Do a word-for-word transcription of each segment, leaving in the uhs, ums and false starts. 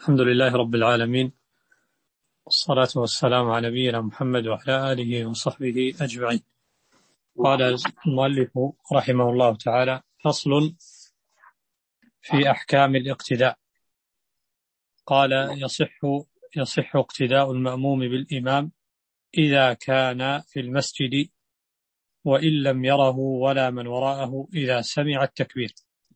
الحمد لله رب العالمين، والصلاة والسلام على نبينا محمد وعلى آله وصحبه أجمعين. قال المؤلف رحمه الله تعالى: فصل في أحكام الاقتداء. قال: يصح يصح اقتداء المأموم بالإمام إذا كان في المسجد وإن لم يره ولا من وراءه إذا سمع التكبير،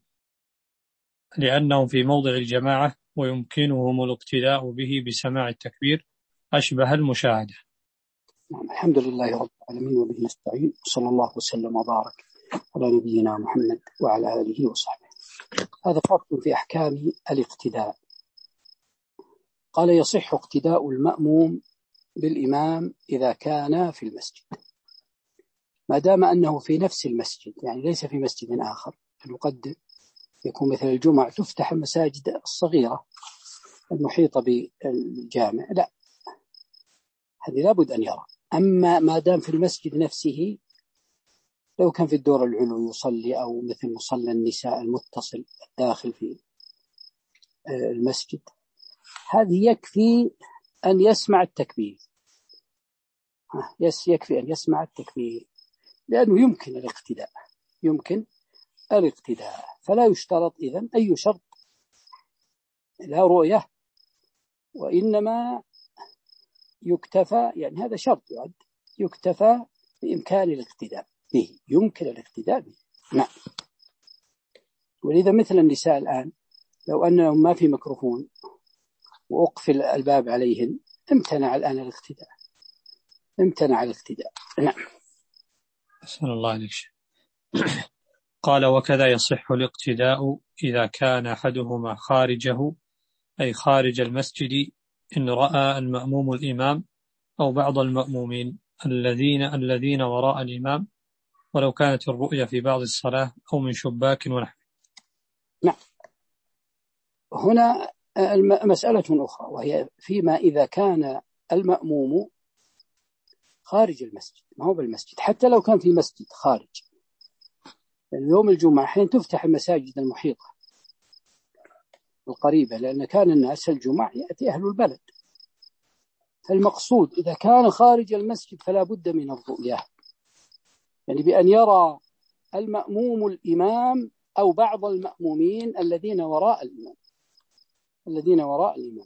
لأنهم في موضع الجماعة ويمكنهم الاقتداء به بسماع التكبير أشبه المشاهدة. نعم، الحمد لله رب العالمين وبه نستعين، صلى الله وسلم وبارك على نبينا محمد وعلى آله وصحبه. هذا فصل في أحكام الاقتداء. قال: يصح اقتداء المأموم بالإمام إذا كان في المسجد، ما دام أنه في نفس المسجد، يعني ليس في مسجد آخر. قد يكون مثل الجمعة تفتح المساجد الصغيرة المحيطة بالجامع، لا، هذه لابد أن يرى. أما ما دام في المسجد نفسه، لو كان في الدور العلوي يصلي أو مثل مصلى النساء المتصل الداخل في المسجد، هذه يكفي أن يسمع التكبير، يكفي أن يسمع التكبير لأنه يمكن الاقتداء يمكن الاقتداء فلا يشترط إذن أي شرط، لا رؤية، وإنما يكتفى، يعني هذا شرط يعد، يكتفى بإمكان الاقتداء به، يمكن الاقتداء به. نعم. ولذا مثل النساء الآن لو أنهم ما في ميكروفون وأقفل الباب عليهن امتنع الآن الاقتداء، امتنع الاقتداء. نعم. أسأل الله عليك. قال: وكذا يصح الاقتداء إذا كان أحدهما خارجه، أي خارج المسجد، إن رأى المأموم الإمام أو بعض المأمومين الذين الذين وراء الإمام، ولو كانت الرؤية في بعض الصلاة أو من شباك ونحو. نعم. هنا مسألة أخرى، وهي فيما إذا كان المأموم خارج المسجد، ما هو بالمسجد، حتى لو كان في مسجد خارج. يوم الجمعة حين تفتح المساجد المحيطة القريبة، لأن كان الناس الجمعة يأتي أهل البلد، فالمقصود إذا كان خارج المسجد فلا بد من الرؤية، يعني بأن يرى المأموم الإمام أو بعض المأمومين الذين وراء الإمام الذين وراء الإمام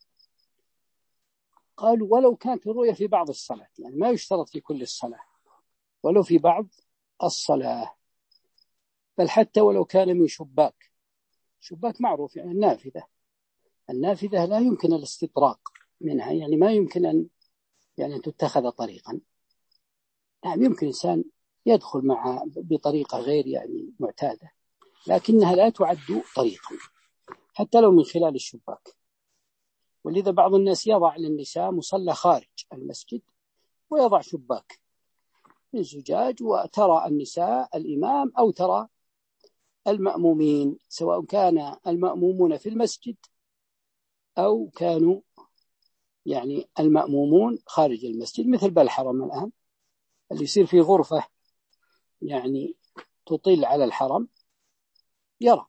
قالوا ولو كانت الرؤية في بعض الصلاة، يعني ما يشترط في كل الصلاة، ولو في بعض الصلاة، بل حتى ولو كان من شباك. شباك معروف، يعني النافذة النافذة لا يمكن الاستطراق منها، يعني ما يمكن أن يعني أن تتخذ طريقا. نعم، يمكن إنسان يدخل مع بطريقة غير يعني معتادة، لكنها لا تعد طريقا حتى لو من خلال الشباك. ولذا بعض الناس يضع للنساء مصلى خارج المسجد ويضع شباك من زجاج، وترى النساء الإمام أو ترى المأمومين، سواء كان المأمومون في المسجد أو كانوا يعني المأمومون خارج المسجد، مثل بالحرم الآن اللي يصير في غرفة يعني تطل على الحرم، يرى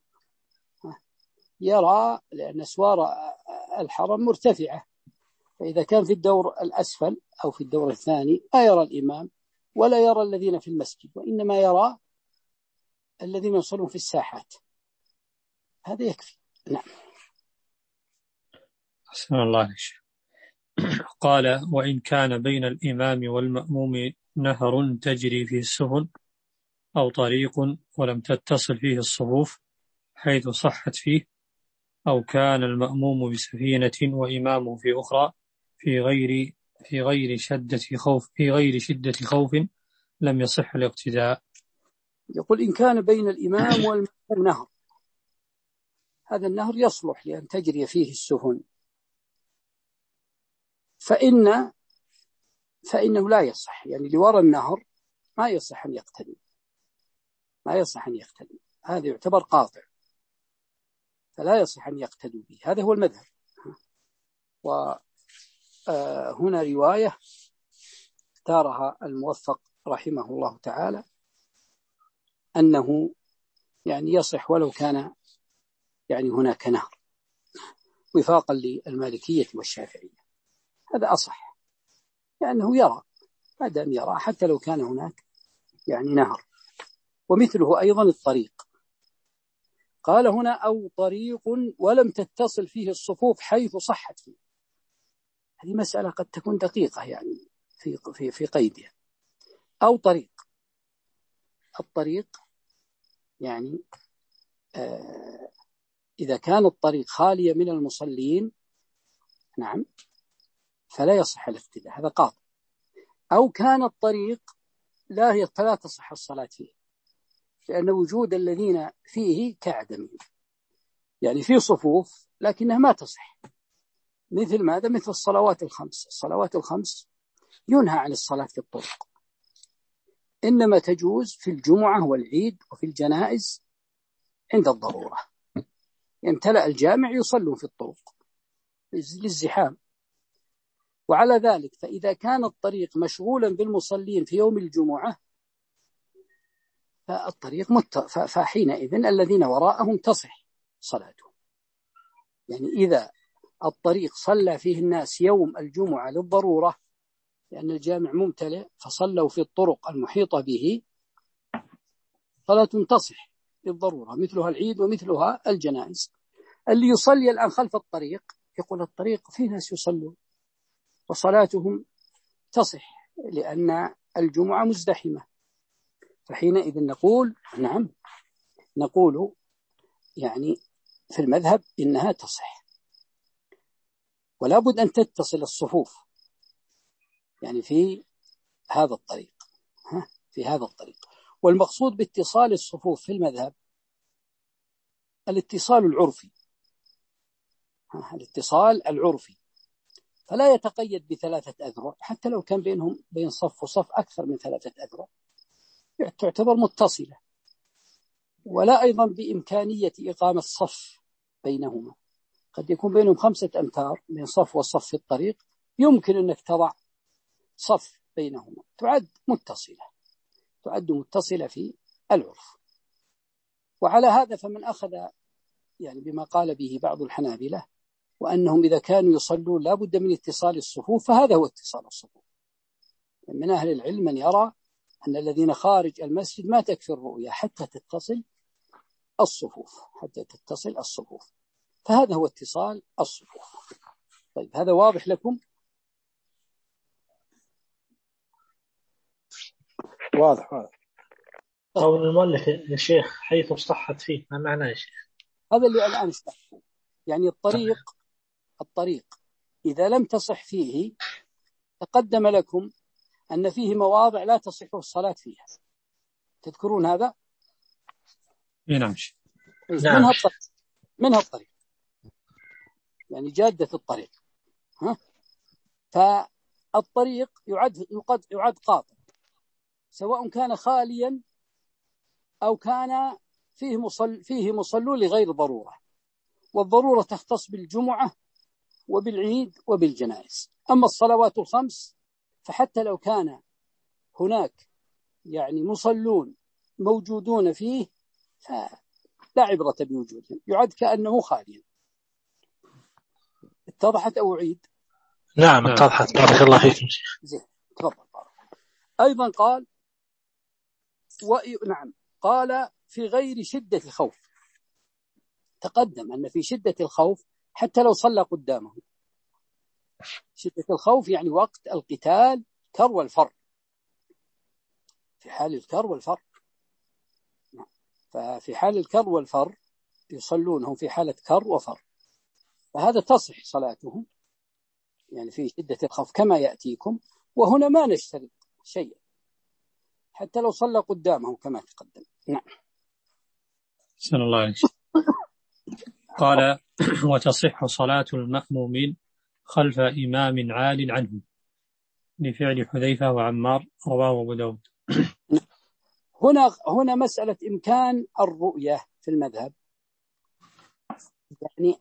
يرى لأن أسوار الحرم مرتفعة، فإذا كان في الدور الأسفل أو في الدور الثاني لا يرى الإمام ولا يرى الذين في المسجد، وإنما يرى الذين يصلون في الساحات. هذا يكفي. نعم. أسأل الله عليك. قال: وإن كان بين الإمام والمأموم نهر تجري فيه السفن أو طريق ولم تتصل فيه الصفوف حيث صحت فيه، أو كان المأموم بسفينة وإمامه في أخرى في غير في غير شدة خوف في غير شدة خوف لم يصح الاقتداء. يقول: إن كان بين الإمام والمأموم نهر، هذا النهر يصلح لأن تجري فيه السفن، فإن فإنه لا يصح، يعني لورى النهر ما يصح أن يقتدي ما يصح أن يقتدي هذا يعتبر قاطع، فلا يصح أن يقتدوا به. هذا هو المذهب. وهنا رواية اختارها الموفق رحمه الله تعالى أنه يعني يصح ولو كان يعني هناك نهر. وفاقا للمالكية والشافعية. هذا أصح، لأنه يرى، ما دام يرى حتى لو كان هناك يعني نهر. ومثله أيضا الطريق، قال هنا أو طريق ولم تتصل فيه الصفوف حيث صحت فيه. هذه مسألة قد تكون دقيقة يعني في في في قيدها. أو طريق، الطريق يعني آه إذا كان الطريق خالية من المصلين نعم فلا يصح الاقتداء، هذا قاطع. أو كان الطريق لا فلا تصح الصلاة فيه، لأن وجود الذين فيه كعدمه، يعني في صفوف لكنها ما تصح. مثل ماذا؟ مثل الصلوات الخمس. الصلوات الخمس ينهى عن الصلاة في الطرق، إنما تجوز في الجمعة والعيد وفي الجنائز عند الضرورة. يمتلأ الجامع يصلون في الطرق للزحام. وعلى ذلك فإذا كان الطريق مشغولا بالمصلين في يوم الجمعة فالطريق مت... فحينئذ الذين وراءهم تصح صلاتهم. يعني إذا الطريق صلى فيه الناس يوم الجمعة للضرورة لأن الجامع ممتلئ فصلوا في الطرق المحيطة به، صلاة تصح للضرورة مثلها العيد ومثلها الجنائز. اللي يصلي الآن خلف الطريق يقول الطريق فيه ناس يصلون وصلاتهم تصح لأن الجمعة مزدحمة، فحينئذ نقول نعم نقول يعني في المذهب إنها تصح، ولا بد أن تتصل الصفوف يعني في هذا الطريق ها في هذا الطريق. والمقصود باتصال الصفوف في المذهب الاتصال العرفي، ها الاتصال العرفي، فلا يتقيد بثلاثة أذرع، حتى لو كان بينهم بين صف وصف أكثر من ثلاثة أذرع تعتبر متصلة. ولا أيضا بإمكانية إقامة صف بينهما، قد يكون بينهم خمسة أمتار بين صف وصف في الطريق، يمكن أنك تضع صف بينهما، تعد متصلة تعد متصلة في العرف. وعلى هذا فمن أخذ يعني بما قال به بعض الحنابلة وأنهم إذا كانوا يصلون لا بد من اتصال الصفوف، فهذا هو اتصال الصفوف. من أهل العلم من يرى أن الذين خارج المسجد ما تكفي الرؤية حتى تتصل الصفوف حتى تتصل الصفوف فهذا هو اتصال الصفوف. طيب هذا واضح لكم؟ واضح واضح. قول المؤلف يا شيخ حيث صحت فيه، ما معناه يا شيخ؟ هذا اللي الآن استحقه. يعني الطريق الطريق إذا لم تصح فيه، تقدم لكم أن فيه مواضع لا تصح الصلاة فيها، تذكرون هذا؟ نعم. منها الطريق منها الطريق يعني جادة الطريق ها؟ فالطريق يعد يقد يعد قاطع، سواء كان خاليا أو كان فيه مصل فيه مصلون لغير ضرورة، والضرورة تختص بالجمعة وبالعيد وبالجنائز. أما الصلوات الخمس فحتى لو كان هناك يعني مصلون موجودون فيه فلا عبرة بوجودهم، يعد كأنه خاليا. اتضحت أو أعيد؟ نعم اتضحت، بارك الله فيكم شيخ. زين تفضل. أيضا قال و... نعم قال في غير شدة الخوف. تقدم أن في شدة الخوف حتى لو صلى قدامه، شدة الخوف يعني وقت القتال كر والفر، في حال الكر والفر. ففي حال الكر والفر يصلونهم في حالة كر وفر، فهذا تصح صلاتهم يعني في شدة الخوف كما يأتيكم. وهنا ما نشترط شيء حتى لو صلى قدامه كما تقدم. نعم. سلام الله عليك. قال وتصح صلاة المأمومين خلف إمام عال عنه لفعل حذيفة وعمار رواه أبو داود. هنا هنا مسألة إمكان الرؤية في المذهب، يعني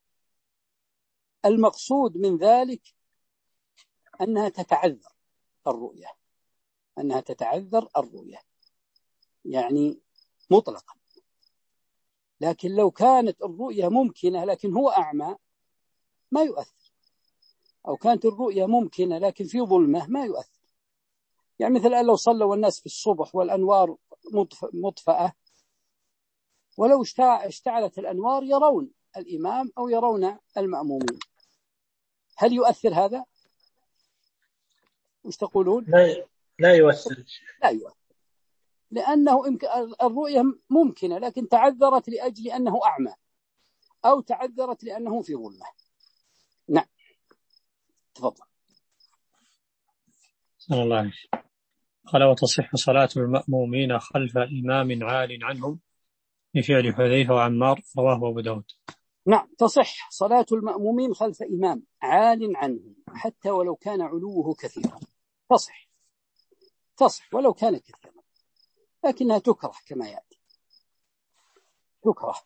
المقصود من ذلك أنها تتعذر الرؤية أنها تتعذر الرؤية يعني مطلقا. لكن لو كانت الرؤية ممكنة لكن هو أعمى ما يؤثر، أو كانت الرؤية ممكنة لكن في ظلمة ما يؤثر. يعني مثل لو صلوا الناس في الصبح والأنوار مطفأة، ولو اشتعلت الأنوار يرون الإمام أو يرون المأمومين، هل يؤثر هذا؟ وش تقولون؟ لا لا يؤثر. لا يؤثر، لأنه الرؤية ممكنة لكن تعذرت لأجل أنه أعمى، أو تعذرت لأنه في ظلمة. نعم، تفضل. صلى الله عليه وسلم. قال: وتصح صلاة المأمومين خلف إمام عال عنهم بفعل حذيفة وعمار، رواه أبو داود. نعم، تصح صلاة المأمومين خلف إمام عال عنهم حتى ولو كان علوه كثيرا، تصح تصح ولو كان كثيرا، لكنها تكره كما يأتي، تكره.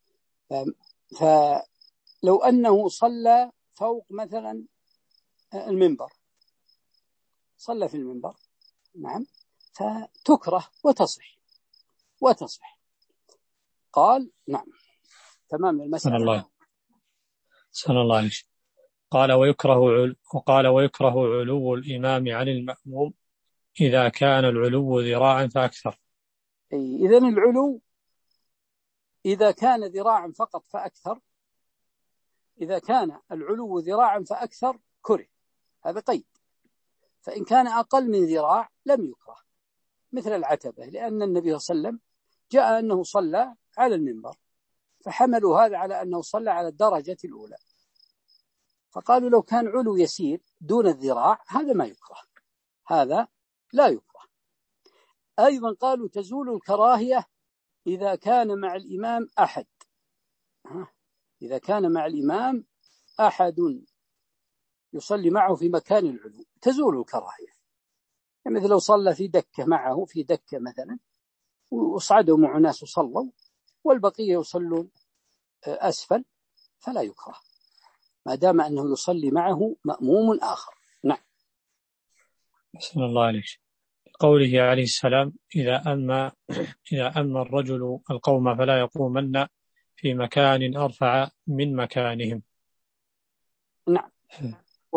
فلو أنه صلى فوق مثلا المنبر، صلى في المنبر، نعم، فتكره وتصح وتصح. قال: نعم، تمام المسألة. الله صلى الله عليه وسلم. قال: ويكره عل... وقال ويكره علو الإمام عن المأموم إذا كان العلو ذراعا فأكثر. إذن العلو إذا كان ذراعا فقط فأكثر، إذا كان العلو ذراعا فأكثر كره، هذا قيد. فإن كان أقل من ذراع لم يكره، مثل العتبة، لأن النبي صلى الله عليه وسلم جاء أنه صلى على المنبر، فحملوا هذا على أنه صلى على الدرجة الأولى، فقالوا لو كان علو يسير دون الذراع هذا ما يكره، هذا لا يكره. أيضا قالوا تزول الكراهية إذا كان مع الإمام أحد، إذا كان مع الإمام أحد يصلي معه في مكان العلو تزول الكراهية. يعني مثل لو صلى في دكة معه، في دكة مثلا، وصعدوا مع ناس وصلوا والبقية يصلون أسفل، فلا يكره ما دام أنه يصلي معه مأموم آخر. نعم. صلى الله عليه وسلم. قوله عليه السلام: إذا أما إذا أما الرجل القوم فلا يقومن في مكان أرفع من مكانهم. نعم. و...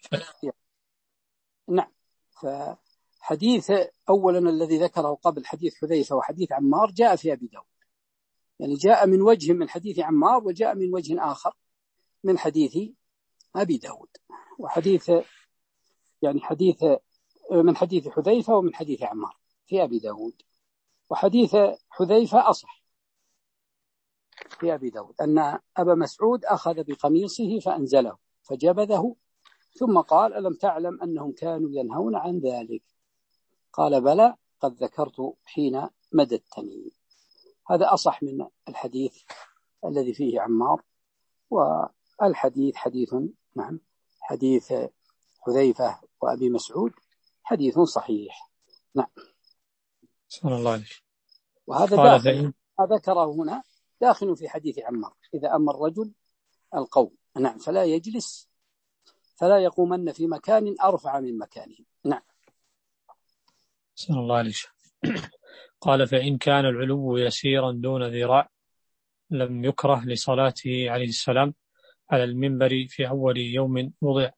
نعم. فحديث أولا الذي ذكره قبل حديث حذيفة وحديث عمار جاء في أبي داود، يعني جاء من وجه من حديث عمار وجاء من وجه آخر من حديث أبي داود، وحديث يعني حديث من حديث حذيفة ومن حديث عمار في أبي داود. وحديث حذيفة أصح في أبي داود أن أبا مسعود أخذ بقميصه فأنزله فجبذه ثم قال: ألم تعلم أنهم كانوا ينهون عن ذلك؟ قال: بلى، قد ذكرت حين مددتني. هذا أصح من الحديث الذي فيه عمار، والحديث حديث نعم حديث حذيفة وأبي مسعود حديث صحيح. نعم. صلى الله عليه وسلم. وهذا داخل ما ذكره هنا داخل في حديث عمار: إذا أما الرجل القوم، نعم، فلا يجلس فلا يقومن في مكان أرفع من مكانه. نعم. صلى الله عليه وسلم. قال: فإن كان العلو يسيرا دون ذراع لم يكره لصلاته عليه السلام على المنبر في أول يوم وضع،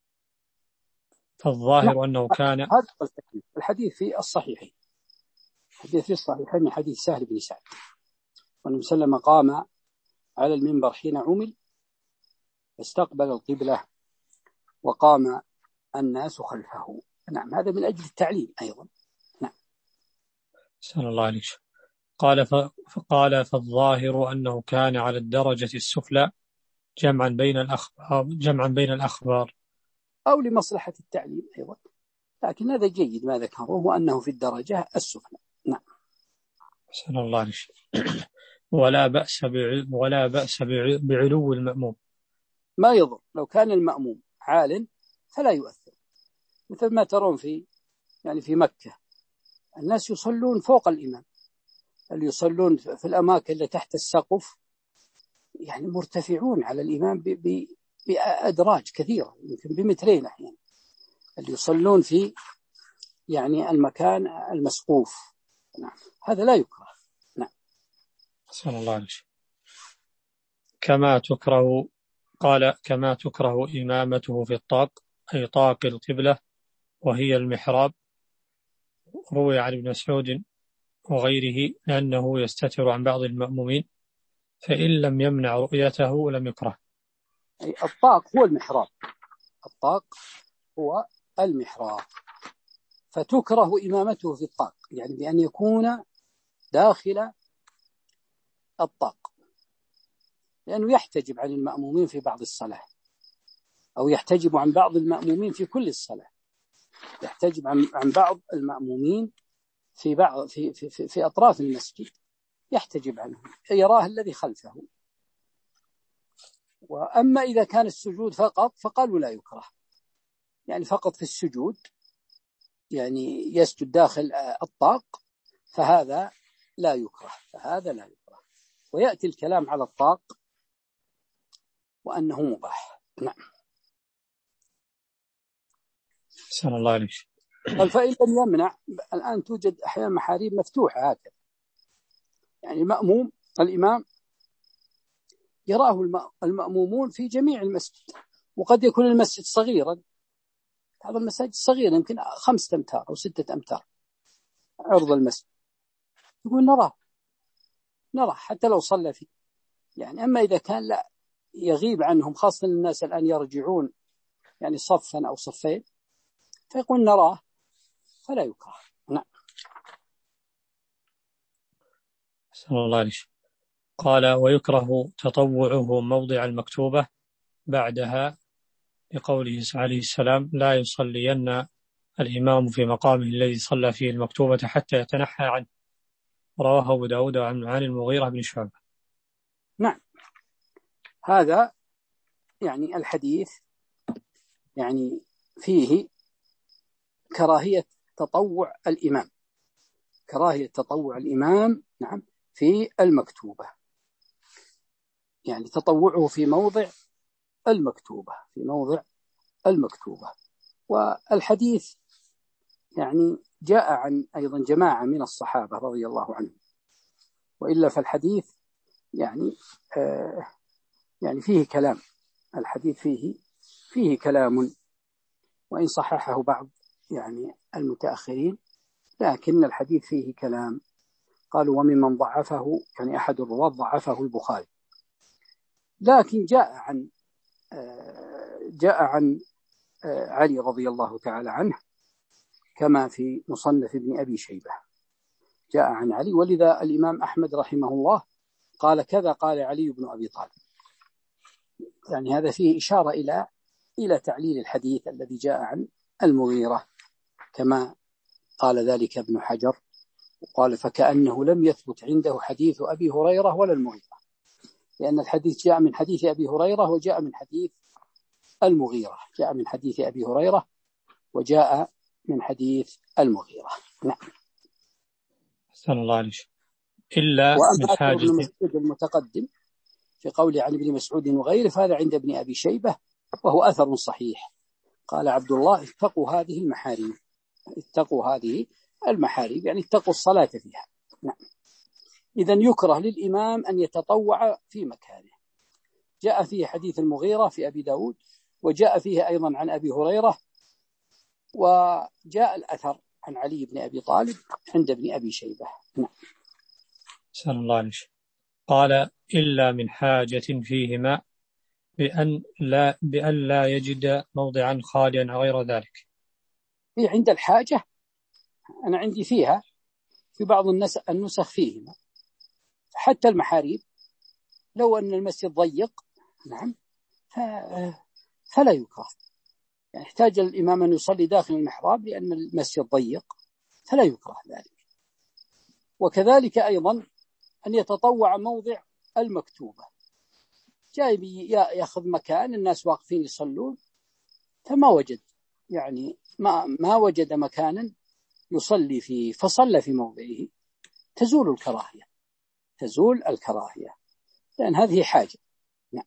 فالظاهر أنه كان هذا الحديث في الصحيحين، الحديث في الصحيحين من حديث سهل بن سعد، والنبي صلى الله عليه وسلم قام على المنبر حين عمل استقبل القبلة وقام الناس خلفه. نعم، هذا من أجل التعليم أيضا. نعم. صلى الله عليه وسلم. قال فقال: فالظاهر أنه كان على الدرجة السفلى جمعا بين الأخبار جمعا بين الأخبار أو لمصلحة التعليم أيضا، لكن هذا جيد ما ذكره وأنه في الدرجة السفلى. نعم. صلى الله عليه وسلم. ولا بأس ولا بأس بعلو المأموم، ما يضر لو كان المأموم عال فلا يؤثر، مثل ما ترون في يعني في مكة الناس يصلون فوق الإمام، اللي يصلون في الأماكن اللي تحت السقف يعني مرتفعون على الإمام بأدراج كثيرة، يمكن بمترين أحيانا، اللي يصلون في يعني المكان المسقوف. نعم، هذا لا يكره. نعم. صلى الله عليه وسلم. كما تكره قال كما تكره إمامته في الطاق أي طاق القبلة وهي المحراب. روي عن ابن مسعود وغيره لأنه يستتر عن بعض المأمومين فإن لم يمنع رؤيته لم يكره. أي الطاق هو المحراب، الطاق هو المحراب، فتكره إمامته في الطاق يعني بأن يكون داخل الطاق، لأنه يحتجب عن المأمومين في بعض الصلاة، أو يحتجب عن بعض المأمومين في كل الصلاة، يحتجب عن عن بعض المأمومين في بعض في في في, في أطراف المسجد، يحتجب عنه يراه الذي خلفه. وأما إذا كان السجود فقط فقالوا لا يكره، يعني فقط في السجود يعني يسجد داخل الطاق فهذا لا يكره، فهذا لا يكره. ويأتي الكلام على الطاق وأنه مباح. نعم. سلام الله عليك. قال فإن لم يمنع، الآن توجد أحيانا محاريب مفتوحة هكذا، يعني المأموم الإمام يراه المأمومون في جميع المسجد، وقد يكون المسجد صغيرا، بعض المساجد صغيرة يمكن خمسة أمتار أو ستة أمتار عرض المسجد، يقول نراه نراه حتى لو صلى فيه يعني. أما إذا كان لا يغيب عنهم، خاصة الناس الآن يرجعون يعني صفا أو صفين، فيقول نراه فلا يكره. نعم. سلام الله عليك. قال ويكره تطوعه موضع المكتوبة بعدها لقوله عليه السلام لا يصلين الإمام في مقامه الذي صلى فيه المكتوبة حتى يتنحى عنه. رواه أبو داود عن عن المغيرة بن شعبة. نعم. هذا يعني الحديث يعني فيه كراهية تطوع الإمام، كراهية تطوع الإمام نعم في المكتوبة، يعني تطوعه في موضع المكتوبة، في موضع المكتوبة. والحديث يعني جاء عن أيضا جماعة من الصحابة رضي الله عنهم، وإلا فالحديث يعني آه يعني فيه كلام، الحديث فيه فيه كلام، وإن صححه بعض يعني المتأخرين، لكن الحديث فيه كلام. قالوا وممن ضعفه يعني أحد الرواة ضعفه البخاري، لكن جاء عن جاء عن علي رضي الله تعالى عنه كما في مصنف ابن أبي شيبة، جاء عن علي. ولذا الإمام أحمد رحمه الله قال كذا قال علي بن أبي طالب، يعني هذا فيه إشارة إلى إلى تعليل الحديث الذي جاء عن المغيرة، كما قال ذلك ابن حجر، وقال فكأنه لم يثبت عنده حديث أبي هريرة ولا المغيرة، لأن الحديث جاء من حديث أبي هريرة وجاء من حديث المغيرة، جاء من حديث أبي هريرة وجاء من حديث المغيرة. نعم. أحسن الله عليك. إلا من حاجة ابن مسعود المتقدم في قول عن ابن مسعود وغيره فهذا عند ابن أبي شيبة وهو أثر صحيح. قال عبد الله اتقوا هذه المحارم، اتقوا هذه المحارم يعني اتقوا الصلاة فيها. نعم. إذن يكره للإمام أن يتطوع في مكانه. جاء فيه حديث المغيرة في أبي داود، وجاء فيه أيضا عن أبي هريرة، وجاء الأثر عن علي بن أبي طالب عند ابن أبي شيبة. نعم. سلام الله عليك. قال إلا من حاجة فيهما بأن لا, بأن لا يجد موضعا خاليا غير ذلك. في عند الحاجة أنا عندي فيها في بعض النسخ فيهما، حتى المحاريب لو أن المسجد ضيق نعم فلا يكره، يعني يحتاج الإمام أن يصلي داخل المحراب لأن المسجد ضيق فلا يكره ذلك. وكذلك أيضا أن يتطوع موضع المكتوبة، جاي يأخذ مكان الناس واقفين يصلون فما وجد يعني ما, ما وجد مكانا يصلي فيه فصلى في موضعه، تزول الكراهية، تزول الكراهية لأن هذه حاجة. نعم.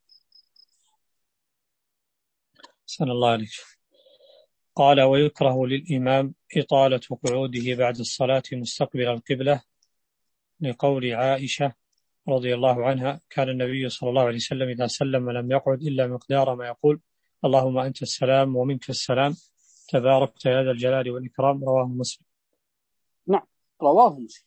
سلام الله عليك. قال ويكره للإمام إطالة قعوده بعد الصلاة مستقبل القبلة لقول عائشة رضي الله عنها كان النبي صلى الله عليه وسلم إذا سلم لم يقعد إلا مقدار ما يقول اللهم أنت السلام ومنك السلام تباركت يا ذا الجلال والإكرام. رواه مسلم. نعم رواه مسلم.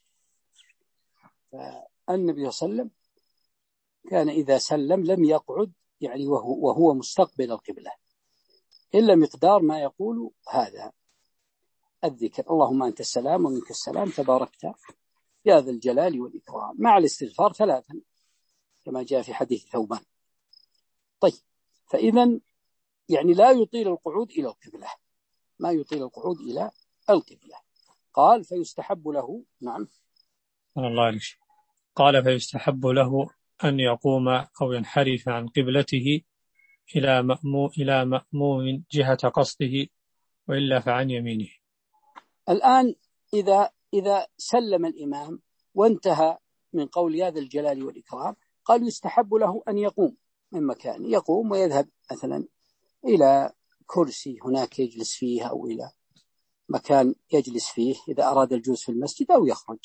فالنبي صلى الله عليه وسلم كان إذا سلم لم يقعد يعني وهو, وهو مستقبل القبلة إلا مقدار ما يقول هذا الذكر اللهم أنت السلام ومنك السلام تباركت يا ذا الجلال والإكرام مع الاستغفار ثلاثا كما جاء في حديث ثوبان. طيب فإذا يعني لا يطيل القعود إلى القبلة ما يطيل القعود إلى القبلة. قال فيستحب له. نعم الله عليك. قال فيستحب له أن يقوم أو ينحرف عن قبلته إلى مأموم إلى مأموم جهة قصده وإلا فعن يمينه. الآن إذا إذا سلم الإمام وانتهى من قول يا ذا الجلال والإكرام قال يستحب له أن يقوم من مكانه يقوم ويذهب مثلا إلى كرسي هناك يجلس فيه أو إلى مكان يجلس فيه إذا أراد الجلوس في المسجد أو يخرج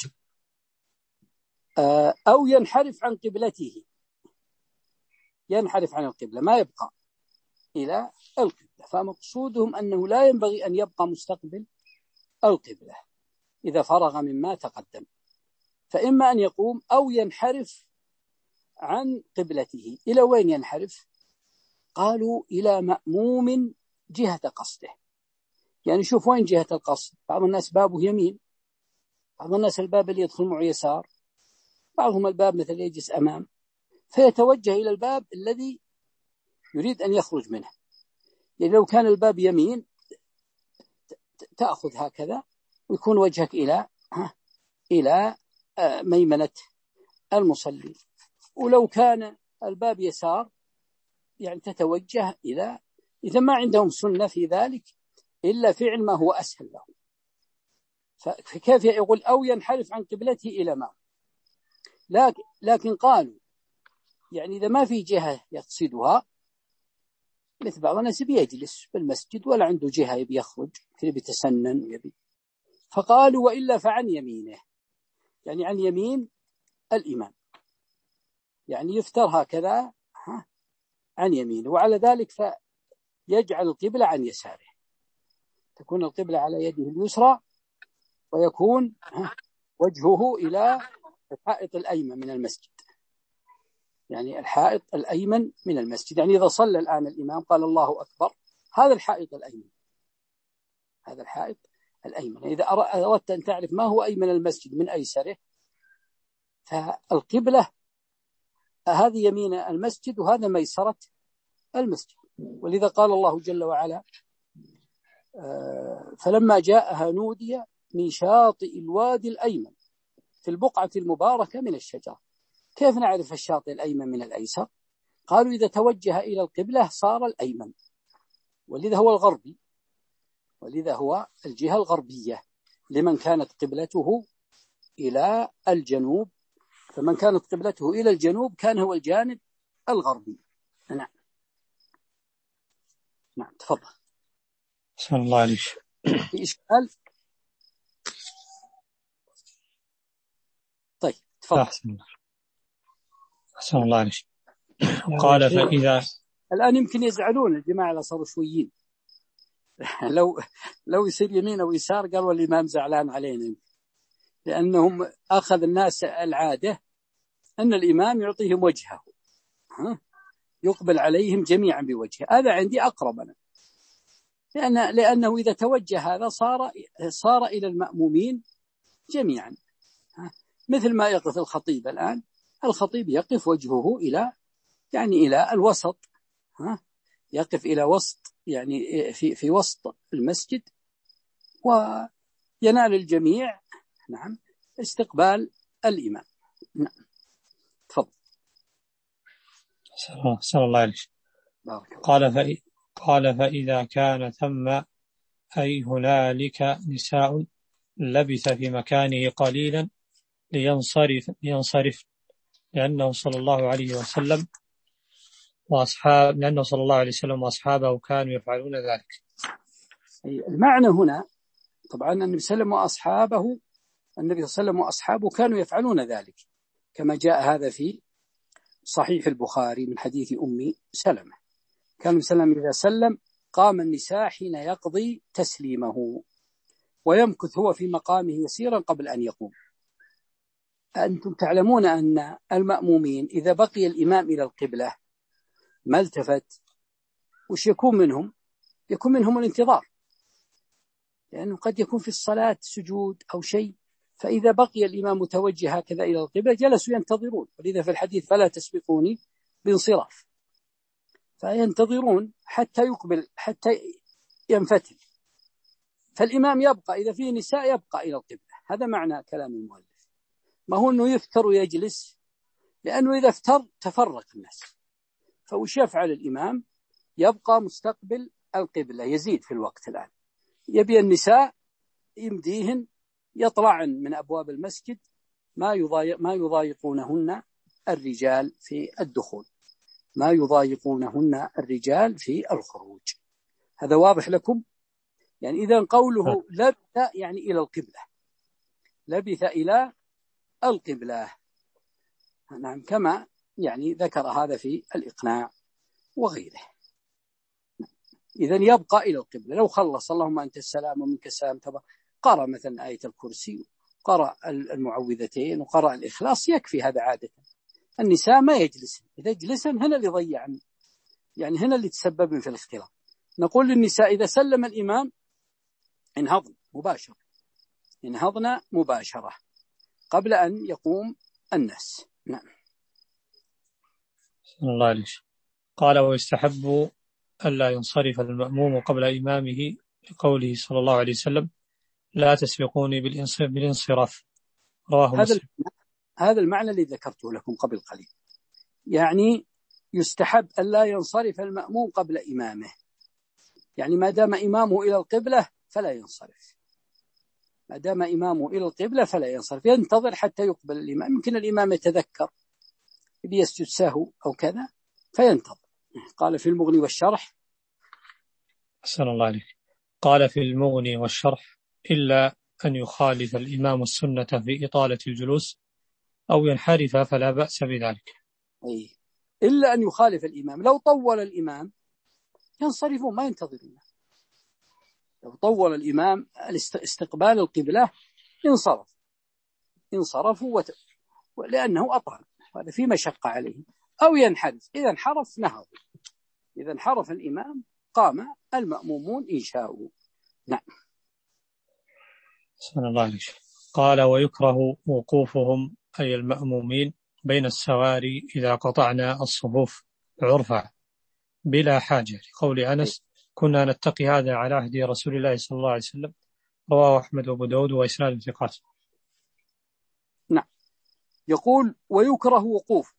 أو ينحرف عن قبلته ينحرف عن القبلة ما يبقى إلى القبلة. فمقصودهم أنه لا ينبغي أن يبقى مستقبل القبلة إذا فرغ مما تقدم فإما أن يقوم أو ينحرف عن قبلته. إلى وين ينحرف؟ قالوا إلى مأموم جهة قصده. يعني شوف وين جهة القصد. بعض الناس بابه يمين بعض الناس الباب اللي يدخل معه يسار بعضهم الباب مثل يجلس أمام فيتوجه إلى الباب الذي يريد أن يخرج منه. يعني لو كان الباب يمين تأخذ هكذا ويكون وجهك إلى إلى ميمنة المصلي ولو كان الباب يسار يعني تتوجه إلى إذا ما عندهم سنة في ذلك إلا فعل ما هو أسهل له. فكيف يقول أو ينحرف عن قبلته إلى ما لكن, لكن قالوا يعني إذا ما في جهة يقصدها مثل بعض الناس بيجلس في المسجد ولا عنده جهة يبي يخرج يبي يتسنن يبي فقالوا وإلا فعن يمينه يعني عن يمين الإمام يعني يفتر هكذا عن يمينه وعلى ذلك فيجعل القبلة عن يساره تكون القبلة على يده اليسرى ويكون وجهه إلى الحائط الأيمن من المسجد يعني الحائط الأيمن من المسجد. يعني إذا صلى الآن الإمام قال الله أكبر هذا الحائط الأيمن هذا الحائط الأيمن. إذا أردت أن تعرف ما هو أيمن المسجد من أيسره فالقبلة هذه يمين المسجد وهذا ميسرة المسجد. ولذا قال الله جل وعلا فلما جاءها نودي من شاطئ الوادي الأيمن في البقعة المباركة من الشجرة. كيف نعرف الشاطئ الأيمن من الأيسر؟ قالوا إذا توجه إلى القبلة صار الأيمن ولذا هو الغربي ولذا هو الجهة الغربية لمن كانت قبلته إلى الجنوب فمن كانت قبلته إلى الجنوب كان هو الجانب الغربي. نعم نعم تفضل. صلى الله عليه. في إشكال؟ طيب تفضل. أحسن الله عليه. قال فإذا الآن يمكن يزعلون الجماعة اللي صاروا شويين لو لو يصير يمين أو يسار قالوا الإمام زعلان علينا لأنهم أخذ الناس العادة أن الإمام يعطيهم وجهه يقبل عليهم جميعا بوجهه. هذا عندي أقرب أنا لأن لأنه إذا توجه هذا صار صار إلى المأمومين جميعا مثل ما يقف الخطيب الآن. الخطيب يقف وجهه إلى يعني إلى الوسط يقف إلى وسط يعني في في وسط المسجد وينال الجميع نعم استقبال الإمام. نعم تفضل. صلى الله عليه. قال فإ... قال فإذا كان ثم أي هنالك نساء لبث في مكانه قليلا لينصرف لينصرف لأنه صلى الله عليه وسلم وأصحاب لأنه صلى الله عليه وسلم وأصحابه كانوا يفعلون ذلك. المعنى هنا طبعا النبي صلى الله عليه وسلم وأصحابه النبي صلى الله عليه وسلم وأصحابه كانوا يفعلون ذلك كما جاء هذا في صحيح البخاري من حديث أم سلمة، كان سلم إذا سلم قام النساء حين يقضي تسليمه ويمكث هو في مقامه يسيرا قبل أن يقوم. أنتم تعلمون أن المأمومين إذا بقي الإمام إلى القبلة ما التفت، وش يكون منهم؟ يكون منهم الانتظار، لأنه قد يكون في الصلاة سجود أو شيء، فإذا بقي الإمام متوجه هكذا إلى القبلة جلسوا ينتظرون، ولذا في الحديث فلا تسبقوني بانصراف، فينتظرون حتى يقبل حتى ينفتل، فالإمام يبقى إذا فيه نساء يبقى إلى القبلة. هذا معنى كلام المؤلف، ما هو أنه يفتر ويجلس، لأنه إذا افتر تفرق الناس، فوش يفعل الإمام؟ يبقى مستقبل القبلة، يزيد في الوقت الآن، يبي النساء يمديهن يطلعن من أبواب المسجد ما يضايق ما يضايقونهن الرجال في الدخول، ما يضايقونهن الرجال في الخروج. هذا واضح لكم؟ يعني إذا قوله لبث يعني إلى القبلة، لبث إلى القبلة، نعم، كما يعني ذكر هذا في الإقناع وغيره. إذا يبقى إلى القبلة، لو خلص اللهم أنت السلام ومنك السلام قرأ مثلا آية الكرسي، قرأ المعوذتين وقرأ الإخلاص يكفي، هذا عادة. النساء ما يجلسن، إذا جلسن هنا اللي ضيع، يعني هنا اللي تسبب في الاختلاط. نقول للنساء إذا سلم الإمام انهضن مباشرة، انهضن مباشرة قبل أن يقوم الناس. نعم. صلى الله عليه وسلم. قال ويستحب ألا ينصرف المأموم قبل إمامه لقوله صلى الله عليه وسلم لا تسبقوني بالانصراف، رواه مسلم. هذا المعنى اللي ذكرته لكم قبل قليل، يعني يستحب ألا ينصرف المأموم قبل إمامه، يعني ما دام إمامه إلى القبلة فلا ينصرف، ما دام إمامه إلى القبلة فلا ينصرف، ينتظر حتى يقبل الإمام، يمكن الإمام يتذكر بيسجد سهو أو كذا فينتظر. قال في المغني والشرح. أحسن الله عليك. قال في المغني والشرح إلا أن يخالف الإمام السنة في إطالة الجلوس أو ينحرف فلا بأس بذلك. أي إلا أن يخالف الإمام، لو طول الإمام ينصرفون ما ينتظرون، لو طول الإمام استقبال القبلة انصرف انصرفوا وت... لأنه أطال، هذا في مشقة عليه، أو ينحرف، إذا انحرف نهض، إذا انحرف الإمام قام المأمومون إن شاءوا. نعم. صلى الله عليه وسلم. قال ويكره وقوفهم أي المأمومين بين السواري إذا قطعنا الصفوف عرفا بلا حاجة، لقول أنس كنا نتقي هذا على عهد رسول الله صلى الله عليه وسلم، رواه أحمد وأبو داود وإسناد ثقات. نعم. يقول ويكره وقوف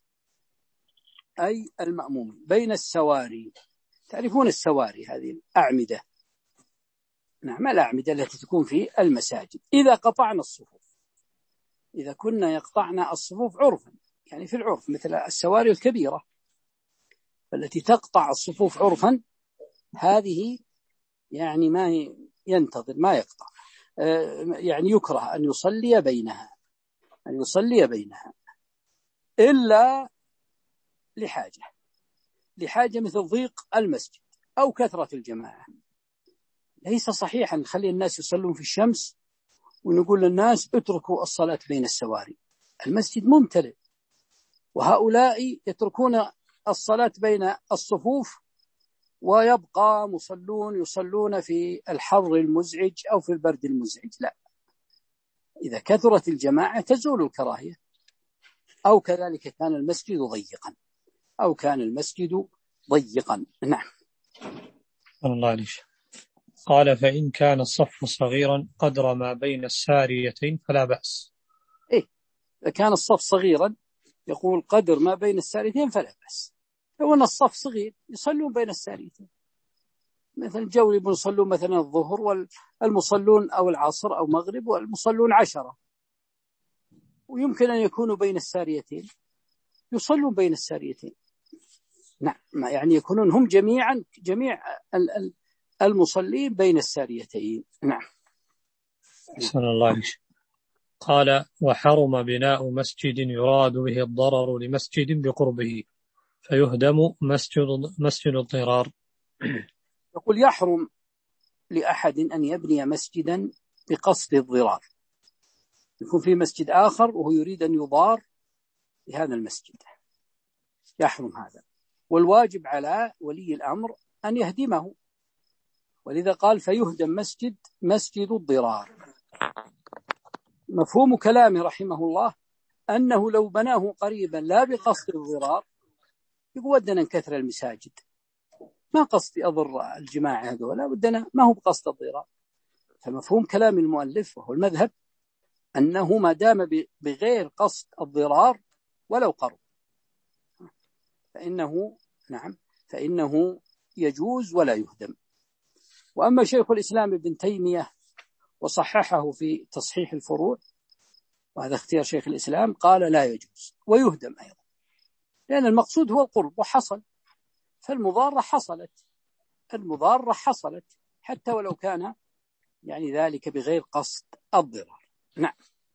أي المأمومين بين السواري، تعرفون السواري هذه الأعمدة، نعم، الأعمدة التي تكون في المساجد، إذا قطعنا الصفوف، إذا كنا يقطعنا الصفوف عرفا، يعني في العرف مثل السواري الكبيرة التي تقطع الصفوف عرفا، هذه يعني ما ينتظر ما يقطع، يعني يكره أن يصلي بينها أن يصلي بينها إلا لحاجة لحاجة مثل ضيق المسجد أو كثرة الجماعة. ليس صحيحا نخلي الناس يصلون في الشمس ونقول للناس اتركوا الصلاة بين السواري، المسجد ممتلئ، وهؤلاء يتركون الصلاة بين الصفوف ويبقى مصلون يصلون في الحر المزعج أو في البرد المزعج. لا، إذا كثرت الجماعة تزول الكراهية. أو كذلك كان المسجد ضيقا أو كان المسجد ضيقا. نعم. الله عليه. قال فإن كان الصف صغيرا قدر ما بين الساريتين فلا بأس. إيه، إذا كان الصف صغيرا يقول قدر ما بين الساريتين فلا بأس. لو أن الصف صغير يصلون بين الساريتين، مثل الجو يبون يصلون مثلا الظهر والمصلون أو العصر أو مغرب والمصلون عشرة، ويمكن أن يكونوا بين الساريتين، يصلون بين الساريتين. نعم، يعني يكونون هم جميعا جميع المصلين بين الساريتين. نعم. صلى الله عليه وسلم. قال: وحرم بناء مسجد يراد به الضرر لمسجد بقربه فيهدم مسجد مسجد الضرار. يقول: يحرم لأحد أن يبني مسجدا بقصد الضرار، يكون في مسجد آخر وهو يريد أن يضار بهذا المسجد، يحرم هذا، والواجب على ولي الأمر أن يهدمه، ولذا قال: فيهدم مسجد مسجد الضرار. مفهوم كلامه رحمه الله أنه لو بناه قريبا لا بقصد الضرار، يقول: ودنا نكثر المساجد، ما قصدي أضر الجماعة هذولا، ودنا ما هو بقصد الضرار. فمفهوم كلام المؤلف وهو المذهب أنه ما دام بغير قصد الضرار ولو قرب فإنه نعم فإنه يجوز ولا يهدم. وأما شيخ الإسلام ابن تيمية وصححه في تصحيح الفروع، وهذا اختيار شيخ الإسلام، قال: لا يجوز ويهدم أيضا، لأن المقصود هو القرب وحصل، فالمضارة حصلت المضارة حصلت حتى ولو كان يعني ذلك بغير قصد الضرار. نعم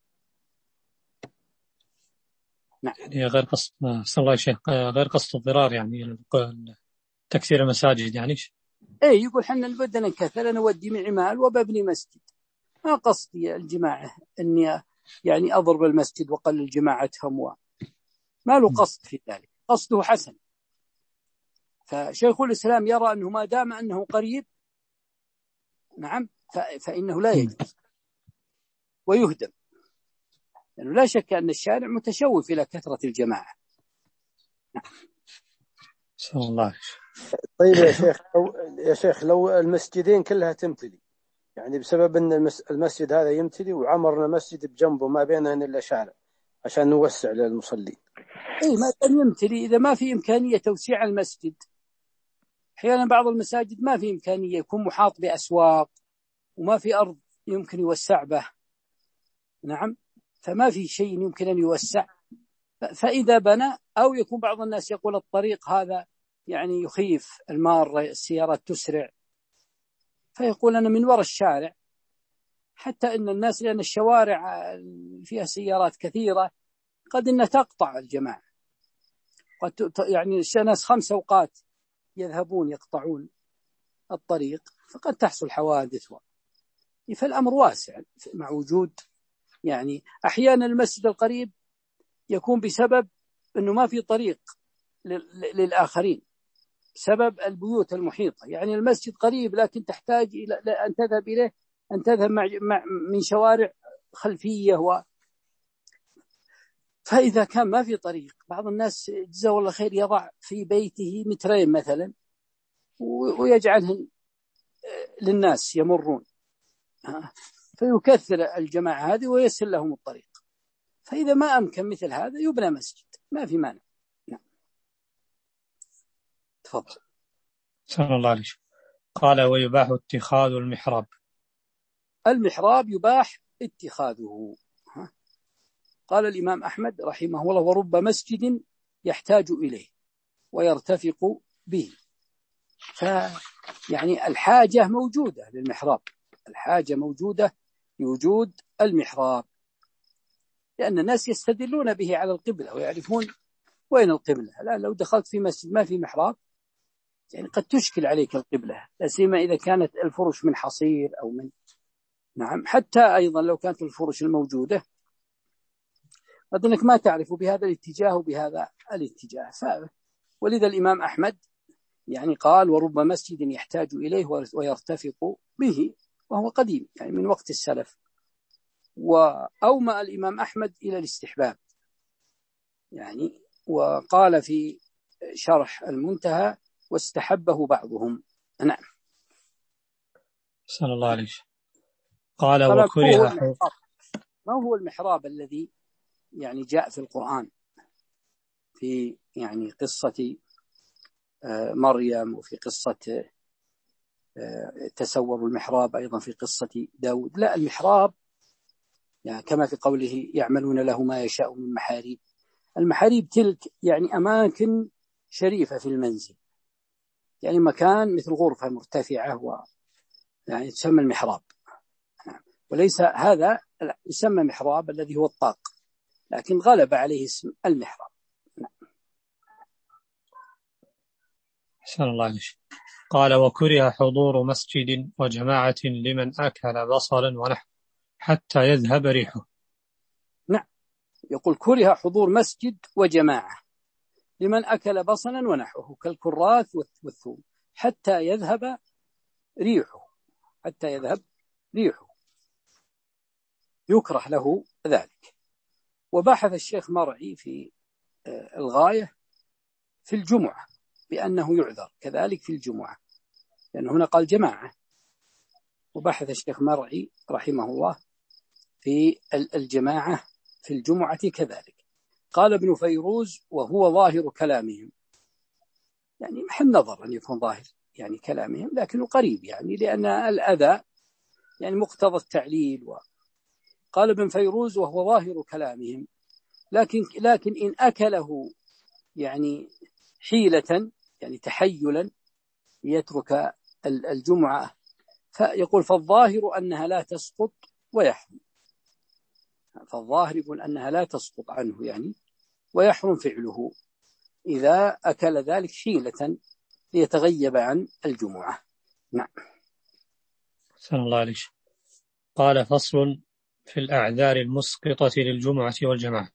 نعم يعني غير قصد صلى الله عليه غير قصد الضرار، يعني تكثير المساجد يعني اي يقول: حنا بدنا نكثر، انا ودي معي مال وببني مسجد، ما قصدي الجماعة اني يعني اضرب المسجد واقلل جماعتهم، وما له قصد في ذلك، قصده حسن. فشيخ الإسلام يرى أنه ما دام أنه قريب نعم فإنه لا يجوز ويهدم، لأنه يعني لا شك أن الشارع متشوف إلى كثرة الجماعة. صلى الله. طيب يا شيخ لو يا شيخ لو المسجدين كلها تمتلي، يعني بسبب أن المسجد هذا يمتلي وعمرنا مسجد بجنبه ما بيننا إلا شارع عشان نوسع للمصلين. إيه ما دام يمتلي، إذا ما في إمكانية توسيع المسجد، أحيانا بعض المساجد ما في إمكانية، يكون محاط بأسواق وما في أرض يمكن يوسع به، نعم، فما في شيء يمكن أن يوسع، فإذا بنى، أو يكون بعض الناس يقول الطريق هذا يعني يخيف المارة، السيارات تسرع، فيقول أنا من وراء الشارع، حتى إن الناس لأن الشوارع فيها سيارات كثيرة قد إنها تقطع الجماعة، قد يعني الناس خمس أوقات يذهبون يقطعون الطريق، فقد تحصل حوادث، فالأمر واسع مع وجود يعني أحيانا المسجد القريب يكون بسبب أنه ما في طريق للآخرين، بسبب البيوت المحيطة، يعني المسجد قريب لكن تحتاج إلى أن تذهب إليه أن تذهب مع من شوارع خلفية و... فإذا كان ما في طريق، بعض الناس جزاه الله خير يضع في بيته مترين مثلا ويجعلهن للناس يمرون، فيكثر الجماعة هذه ويسهل لهم الطريق، فإذا ما أمكن مثل هذا يبنى مسجد، ما في مانع. نعم تفضل. صلى الله عليه وسلم. قال: ويباح اتخاذ المحراب. المحراب يباح اتخاذه. قال الإمام أحمد رحمه الله: ورب مسجد يحتاج إليه ويرتفق به. فيعني الحاجة موجودة للمحراب، الحاجة موجودة لوجود المحراب، لأن الناس يستدلون به على القبلة ويعرفون وين القبلة. الآن لو دخلت في مسجد ما في محراب يعني قد تشكل عليك القبلة، لا سيما إذا كانت الفرش من حصير أو من نعم، حتى أيضا لو كانت الفرش الموجودة قد أنك ما تعرف بهذا الاتجاه وبهذا الاتجاه. ولذا الإمام أحمد يعني قال: ورب مسجد يحتاج إليه ويرتفق به، وهو قديم يعني من وقت السلف. وأومأ الإمام أحمد إلى الاستحباب يعني، وقال في شرح المنتهى: واستحبه بعضهم. نعم. صلى الله عليه وسلم. قال: وكره. ما هو المحراب الذي يعني جاء في القرآن في يعني قصة مريم، وفي قصة تسور المحراب أيضا في قصة داود؟ لا، المحراب يعني كما في قوله: يعملون له ما يشاء من محاريب. المحاريب تلك يعني أماكن شريفة في المنزل، يعني مكان مثل غرفة مرتفعة و يعني تسمى المحراب. وليس هذا يسمى محراب الذي هو الطاق، لكن غلب عليه اسم المحراب. نعم. أحسن الله عليك. قال وكره حضور مسجد وجماعة لمن أكل بصلا ونحو حتى يذهب ريحه. نعم، يقول كره حضور مسجد وجماعة لمن أكل بصلا ونحوه كالكراث والثوم حتى يذهب ريحه، حتى يذهب ريحه يكره له ذلك. وبحث الشيخ مرعي في الغاية في الجمعة بأنه يعذر كذلك في الجمعة، لأن هنا قال جماعة. وبحث الشيخ مرعي رحمه الله في الجماعة في الجمعة كذلك. قال ابن فيروز وهو ظاهر كلامهم، يعني محل نظر أن يكون ظاهر يعني كلامهم، لكنه قريب يعني لأن الأذى يعني مقتضى التعليل. قال ابن فيروز وهو ظاهر كلامهم، لكن لكن إن أكله يعني حيلة يعني تحيلا يترك الجمعة، فيقول فالظاهر أنها لا تسقط ويحرم. فالظاهر يقول أنها لا تسقط عنه يعني ويحرم فعله إذا أكل ذلك حيلة ليتغيب عن الجمعة. نعم. أحسن الله عليك. قال فصل في الأعذار المسقطة للجمعة والجماعة.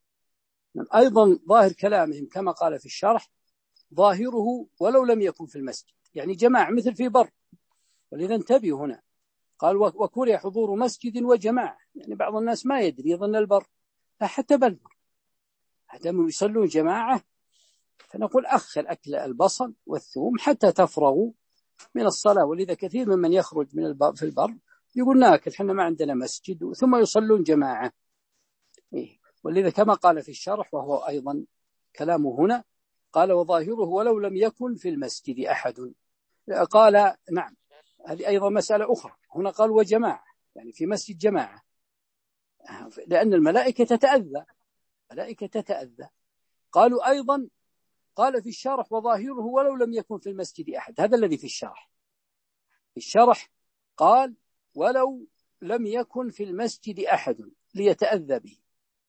أيضا ظاهر كلامهم كما قال في الشرح ظاهره ولو لم يكن في المسجد، يعني جماعة مثل في بر، ولذا انتبهوا هنا قال وكره حضور مسجد وجماعة، يعني بعض الناس ما يدري يظن البر، حتى بالبر حتى يصلون جماعة، فنقول أخر أكل البصل والثوم حتى تفرغوا من الصلاة. ولذا كثير ممن يخرج من البر في البر يقول ناكل حنا ما عندنا مسجد، ثم يصلون جماعة. إيه. ولذا كما قال في الشرح وهو أيضا كلامه هنا قال وظاهره ولو لم يكن في المسجد أحد. قال نعم هذه أيضا مسألة أخرى، هنا قال وجماعة يعني في مسجد جماعة، لأن الملائكة تتأذى، الملائكة تتأذى. قالوا أيضا قال في الشرح وظاهره ولو لم يكن في المسجد أحد، هذا الذي في الشرح. في الشرح قال ولو لم يكن في المسجد أحد ليتأذى به،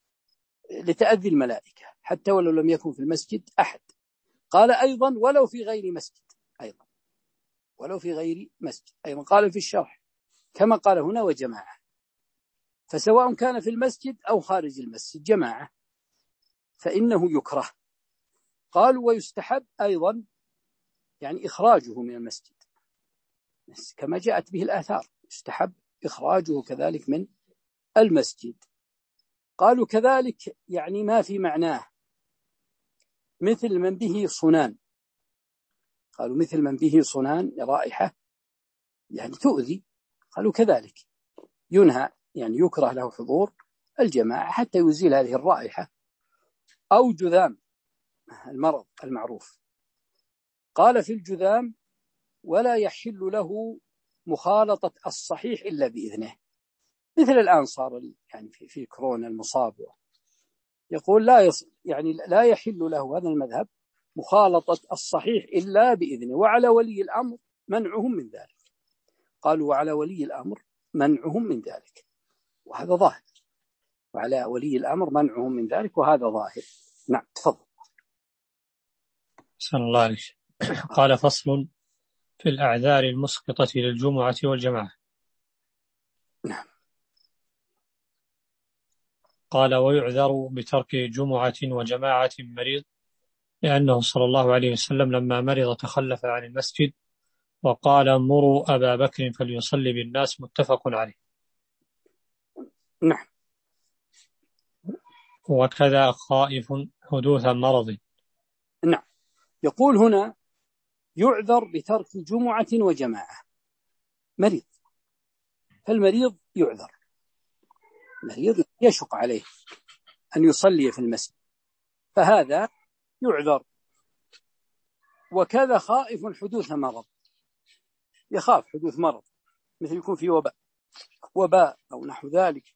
لتأذي الملائكة حتى ولو لم يكن في المسجد أحد. قال أيضا ولو في غير مسجد، أيضا ولو في غير مسجد أيضا قال في الشرح كما قال هنا وجماعة، فسواء كان في المسجد أو خارج المسجد جماعة فإنه يكره. قالوا ويستحب أيضا يعني إخراجه من المسجد كما جاءت به الآثار، يستحب إخراجه كذلك من المسجد. قالوا كذلك يعني ما في معناه مثل من به صنان، قالوا مثل من به صنان رائحة يعني تؤذي، قالوا كذلك ينهى يعني يكره له حضور الجماعة حتى يزيل هذه الرائحة. أو جذام المرض المعروف، قال في الجذام ولا يحل له مخالطة الصحيح إلا بإذنه، مثل الآن صار يعني في في كورونا المصاب، يقول لا يص يعني لا يحل له هذا المذهب مخالطة الصحيح إلا بإذنه، وعلى ولي الأمر منعهم من ذلك. قالوا وعلى ولي الأمر منعهم من ذلك، وهذا ظاهر، وعلى ولي الأمر منعهم من ذلك وهذا ظاهر. نعم تفضل. أحسن الله عليك. قال فصل في الأعذار المسقطة للجمعة والجماعة. نعم. قال ويعذر بترك جمعة وجماعة مريض، لأنه صلى الله عليه وسلم لما مرض تخلف عن المسجد وقال مروا أبا بكر فليصلي بالناس، متفق عليه. نعم. وكذا خائف حدوث مرض. نعم. يقول هنا يعذر بترك جمعة وجماعة، مريض، فالمريض يعذر، المريض يشق عليه أن يصلي في المسجد فهذا يعذر. وكذا خائف حدوث مرض، يخاف حدوث مرض مثل يكون في وباء وباء أو نحو ذلك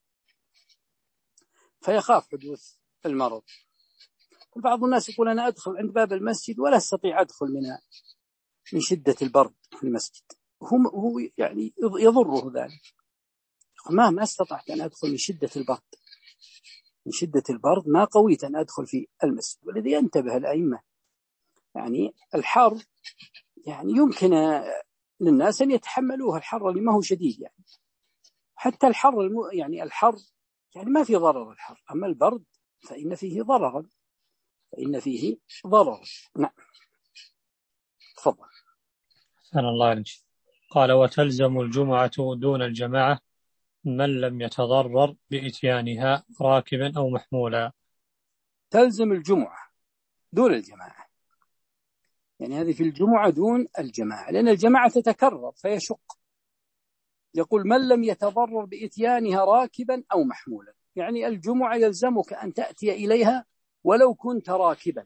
فيخاف حدوث المرض. بعض الناس يقول أنا أدخل عند باب المسجد ولا أستطيع أدخل من من شدة البرد في المسجد، هو يعني يضره ذلك، ما ما استطعت أن أدخل من شدة البرد، من شدة البرد ما قويت أن أدخل في المسجد. والذي ينتبه الأئمة، يعني الحر يعني يمكن للناس أن يتحملوه، الحر اللي ما هو شديد، يعني حتى الحر الم... يعني الحر يعني ما في ضرر الحر، أما البرد فإن فيه ضررا، فإن فيه ضررا. نعم تفضل. أحسن الله عليك. قال: وتلزم الجمعة دون الجماعة من لم يتضرر بإتيانها راكبا أو محمولا. تلزم الجمعة دون الجماعة، يعني هذه في الجمعة دون الجماعة، لأن الجماعة تتكرر فيشق. يقول من لم يتضرر بإتيانها راكبا أو محمولا، يعني الجمعة يلزمك أن تأتي إليها ولو كنت راكبا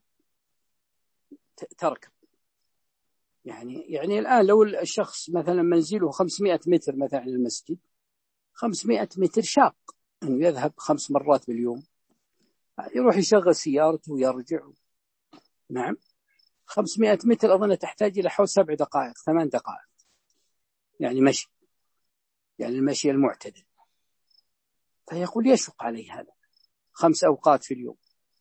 تركب. يعني يعني الآن لو الشخص مثلا منزله خمسمائة متر مثلا إلى المسجد، خمسمائة متر شاق أنه يذهب خمس مرات باليوم، يروح يشغل سيارته ويرجع. نعم خمسمائة متر أظن تحتاج إلى حول سبع دقائق ثمان دقائق يعني مشي، يعني المشي المعتدل. فيقول يشق عليه هذا خمس أوقات في اليوم.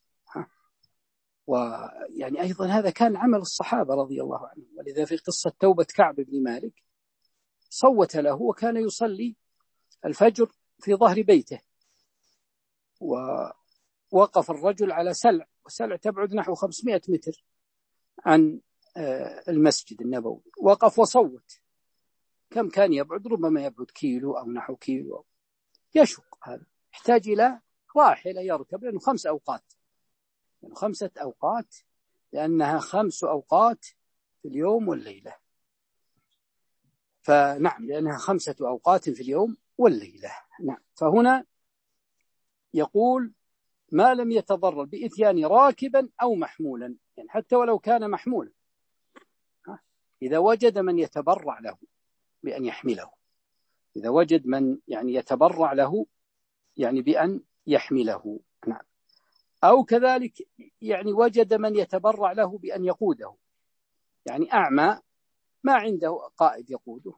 ويعني أيضا هذا كان عمل الصحابة رضي الله عنهم، ولذا في قصة توبة كعب بن مالك صوت له وكان يصلي الفجر في ظهر بيته، ووقف الرجل على سلع، وسلع تبعد نحو خمسمائة متر عن المسجد النبوي، وقف وصوت. كم كان يبعد؟ ربما يبعد كيلو أو نحو كيلو. يشق هذا، يحتاج إلى راحلة يركب، لأنه خمس أوقات، يعني خمسة أوقات، لأنها خمس أوقات في اليوم والليلة. فنعم لأنها خمسة أوقات في اليوم والليلة. نعم. فهنا يقول ما لم يتضرر بإتيان راكبا أو محمولا، يعني حتى ولو كان محمولا، إذا وجد من يتبرع له بأن يحمله، إذا وجد من يعني يتبرع له يعني بأن يحمله. نعم. أو كذلك يعني وجد من يتبرع له بأن يقوده، يعني أعمى ما عنده قائد يقوده،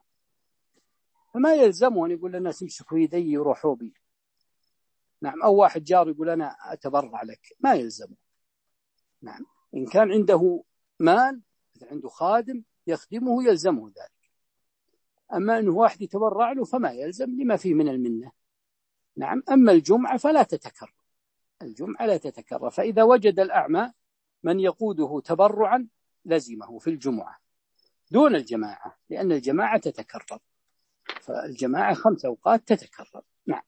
فما يلزمه أن يقول للناس امسكوا يدي وروحوا بي. نعم. أو واحد جار يقول أنا أتبرع لك، ما يلزمه. نعم. إن كان عنده مال، عنده خادم يخدمه، يلزمه ذلك. أما أنه واحد يتبرع له فما يلزم، لما فيه من المنة. نعم. أما الجمعة فلا تتكرر، الجمعة لا تتكرر. فإذا وجد الأعمى من يقوده تبرعا لزمه في الجمعة دون الجماعة، لأن الجماعة تتكرر، فالجماعة خمس أوقات تتكرر. نعم.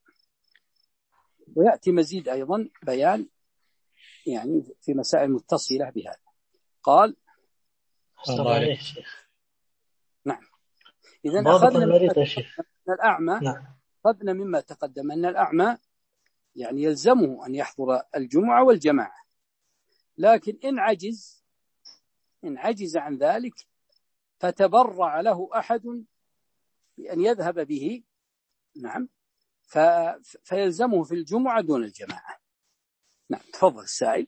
ويأتي مزيد أيضا بيان يعني في مسائل متصلة بهذا. قال الله عليك شيخ. نعم. إذن ضابط أخذنا المريض يا شيخ. من الأعمى. نعم. أخذنا مما تقدم أن الأعمى يعني يلزمه أن يحضر الجمعة والجماعة، لكن إن عجز إن عجز عن ذلك فتبرع له أحد بأن يذهب به. نعم. ف... فيلزمه في الجمعة دون الجماعة. نعم. تفضل السائل.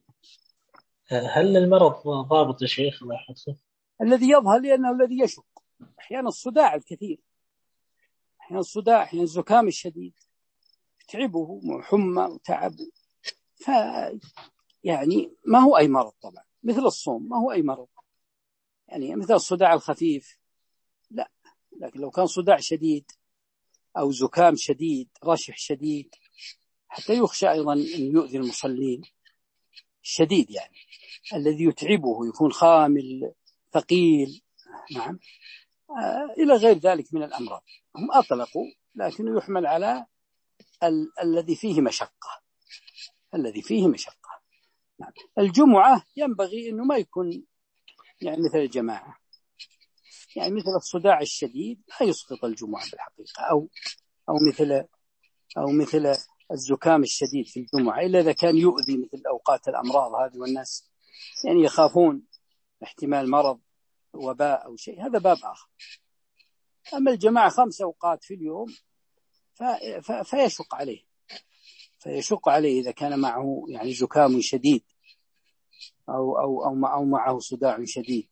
هل المرض ضابط يا شيخ الله يحفظه؟ الذي يظهر لأنه الذي يشق، أحيانا الصداع الكثير، أحيانا الصداع، أحيانا الزكام الشديد تعبه، حمى وتعب. ف يعني ما هو أي مرض طبعا، مثل الصوم ما هو أي مرض، يعني مثل الصداع الخفيف لا، لكن لو كان صداع شديد أو زكام شديد، رشح شديد، حتى يخشى أيضا أن يؤذي المصلين، الشديد يعني الذي يتعبه، يكون خامل ثقيل. نعم. آه إلى غير ذلك من الأمراض، هم أطلقوا، لكنه يحمل على ال- الذي فيه مشقة، الذي فيه مشقة. نعم. الجمعة ينبغي أنه ما يكون يعني مثل الجماعة، يعني مثل الصداع الشديد لا يسقط الجمعة بالحقيقة، أو أو مثل أو مثل الزكام الشديد في الجمعة، إلا إذا كان يؤذي مثل أوقات الأمراض هذه، والناس يعني يخافون احتمال مرض وباء أو شيء، هذا باب آخر. أما الجماعة خمس أوقات في اليوم فيشق عليه فيشق عليه إذا كان معه يعني زكام شديد أو أو أو أو معه صداع شديد،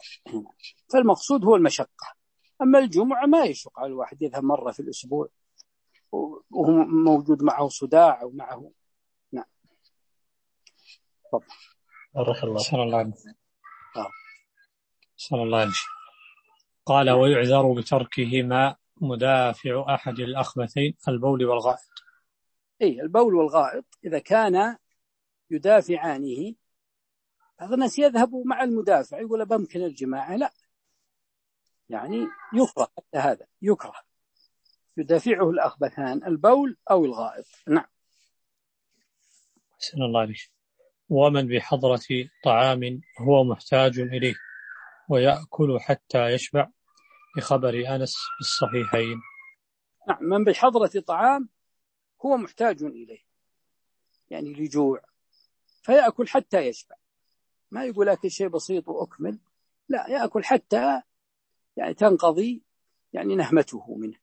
فالمقصود هو المشقة. أما الجمعة ما يشق على الواحد، يذهب مرة في الأسبوع وهو موجود معه صداع أو معه. نعم. تفضل. بارك الله. صلى الله عليه وسلم. آه. صلى الله عليه وسلم. قال ويعذر بتركهما مدافع أحد الأخبثين البول والغائط. أي البول والغائط إذا كان يدافعانه، بعض الناس يذهبوا مع المدافع يقول بمكن الجماعة، لا، يعني يكره حتى هذا، يكره يدافعه الأخبثان البول أو الغائط. نعم. أحسن الله عليك. ومن بحضرة طعام هو محتاج إليه ويأكل حتى يشبع بخبر أنس في الصحيحين. نعم، من بحضرة طعام هو محتاج إليه، يعني لجوع، فيأكل حتى يشبع، ما يقول أكل شيء بسيط وأكمل، لا، يأكل حتى يعني تنقضي يعني نهمته منه.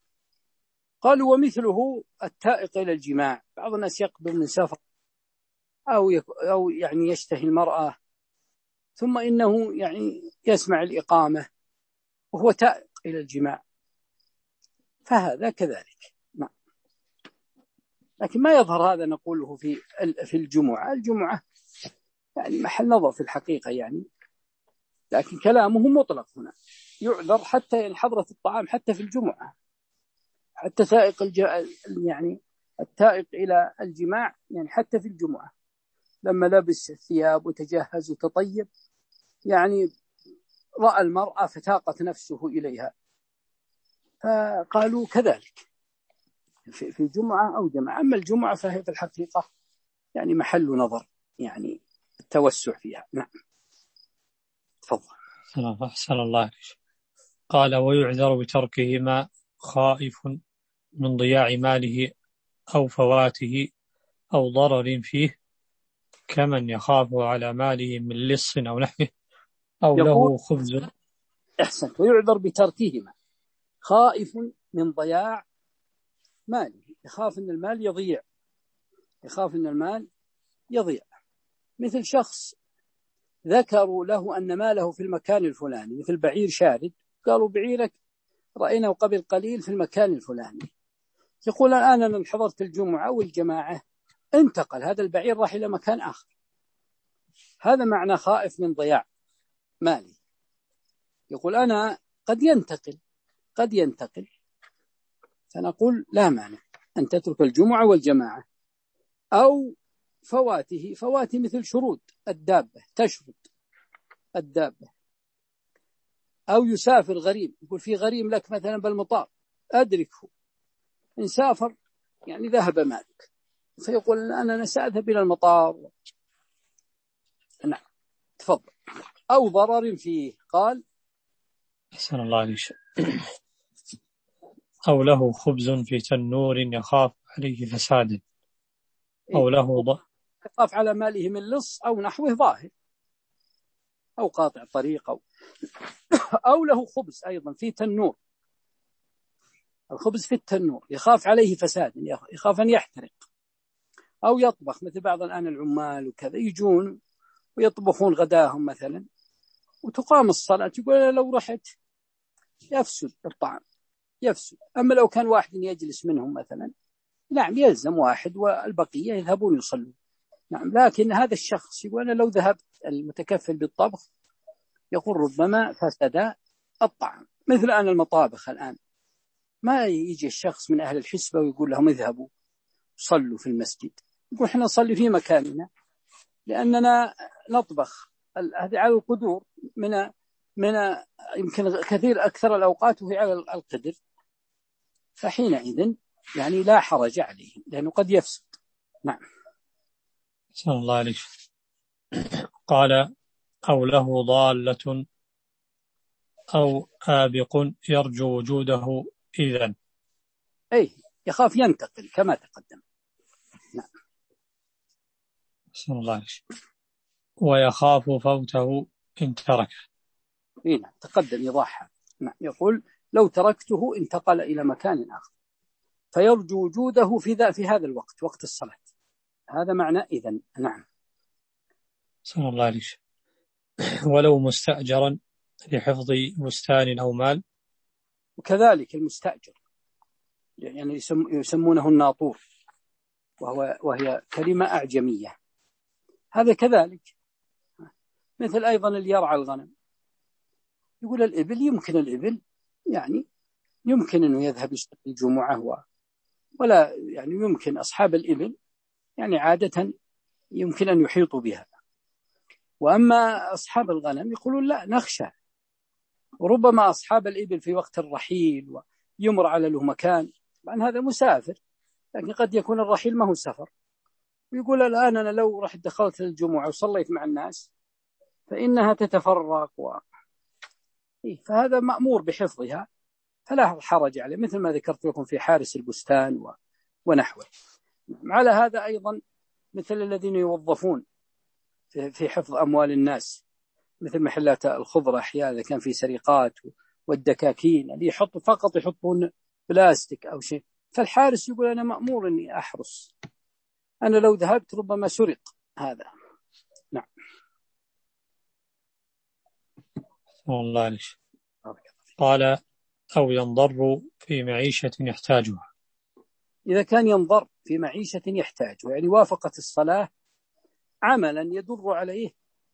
قالوا ومثله التائق إلى الجماع، بعض الناس يقدم من سفر أو يك أو يعني يشتهي المرأة ثم إنه يعني يسمع الإقامة وهو تائق إلى الجماع، فهذا كذلك. نعم. لكن ما يظهر هذا نقوله في في الجمعة. الجمعة يعني محل نظر في الحقيقة يعني، لكن كلامه مطلق هنا، يعذر حتى يعني حضرة الطعام حتى في الجمعة، حتى سائق الج... يعني التائق إلى الجماع يعني حتى في الجمعة لما لبس الثياب وتجهز وتطيب، يعني رأى المرأة فتاقت نفسه إليها، فقالوا كذلك في الجمعة أو جمعة. أما الجمعة فهي في الحقيقة يعني محل نظر، يعني التوسع فيها. نعم. تفضل. أحسن الله عليك. قال ويعذر بتركهما خائف من ضياع ماله أو فواته أو ضرر فيه، كمن يخاف على ماله من لص أو نحوه أو له خبز. أحسنت. ويعذر بتركهما خائف من ضياع ماله، يخاف أن المال يضيع، يخاف أن المال يضيع. مثل شخص ذكروا له أن ماله في المكان الفلاني، مثل بعير شارد، قالوا بعيرك رأيناه قبل قليل في المكان الفلاني، يقول الآن أنا حضرت الجمعة والجماعة انتقل هذا البعير راح إلى مكان آخر، هذا معنى خائف من ضياع مالي. يقول أنا قد ينتقل قد ينتقل فنقول لا مانع أن تترك الجمعة والجماعة. أو فواته، فواته مثل شرود الدابة، تشرد الدابة. أو يسافر غريم، يقول في غريم لك مثلا بالمطار أدركه، إن سافر يعني ذهب مالك، فيقول أنا سأذهب إلى المطار. نعم. تفضل. أو ضرر فيه، قال أحسن الله عليك. أو له خبز في تنور يخاف عليه فساد، أو له ض... يخاف على ماله من لص أو نحوه ظاهر، أو قاطع طريق، أو, أو له خبز أيضا في تنور، الخبز في التنور يخاف عليه فساد، يخاف أن يحترق. أو يطبخ، مثل بعض الآن العمال وكذا يجون ويطبخون غداهم مثلا وتقام الصلاة، يقول لو رحت يفسد الطعام، يفسد. أما لو كان واحد يجلس منهم مثلا، نعم يلزم واحد والبقية يذهبون يصلون. نعم. لكن هذا الشخص يقول أنا لو ذهبت المتكفل بالطبخ يقول ربما فسد الطعام. مثل أن المطابخ الآن ما يجي الشخص من أهل الحسبة ويقول لهم اذهبوا صلوا في المسجد، يقول احنا نصلي في مكاننا لأننا نطبخ هذه على القدور، من من يمكن كثير أكثر الأوقات وهي على القدر، فحينئذ يعني لا حرج عليه لأنه قد يفسد. نعم. صلى الله عليه. قال أو له ضالة أو آبق يرجو وجوده إذن، أي يخاف ينتقل كما تقدم. نعم. صلى الله عليه. ويخاف فوته إن تركه. نعم. تقدم يضاحى. نعم. يقول لو تركته انتقل إلى مكان آخر، فيرجو وجوده في ذا في هذا الوقت، وقت الصلاة، هذا معنى إذن. نعم. صلى الله عليه. ولو يعني يسمونه الناطور، وهو وهي كلمة أعجمية. هذا كذلك مثل أيضا اللي يرعى الغنم، يقول الإبل، يمكن الإبل يعني يمكن أنه يذهب يصلي الجمعة، ولا يعني يمكن أصحاب الإبل يعني عادة يمكن أن يحيطوا بها. وأما أصحاب الغنم يقولون لا، نخشى، وربما أصحاب الإبل في وقت الرحيل ويمر على له مكان، طبعا هذا مسافر، لكن قد يكون الرحيل ما هو سفر، ويقول الآن أنا لو رحت دخلت الجمعة وصليت مع الناس فإنها تتفرق و... فهذا مأمور بحفظها، فلا حرج عليه، مثل ما ذكرت لكم في حارس البستان و... ونحوه. على هذا أيضا مثل الذين يوظفون في حفظ أموال الناس، مثل محلات الخضرة أحيانا إذا كان في سرقات، والدكاكين اللي يحطوا فقط يحطون بلاستيك أو شيء، فالحارس يقول أنا مأمور أني أحرس، أنا لو ذهبت ربما سرق هذا. نعم. الله عليك. قال أو ينضر في معيشة يحتاجها. إذا كان ينضر في معيشة يحتاجها، يعني وافقت الصلاة عملا يدر عليه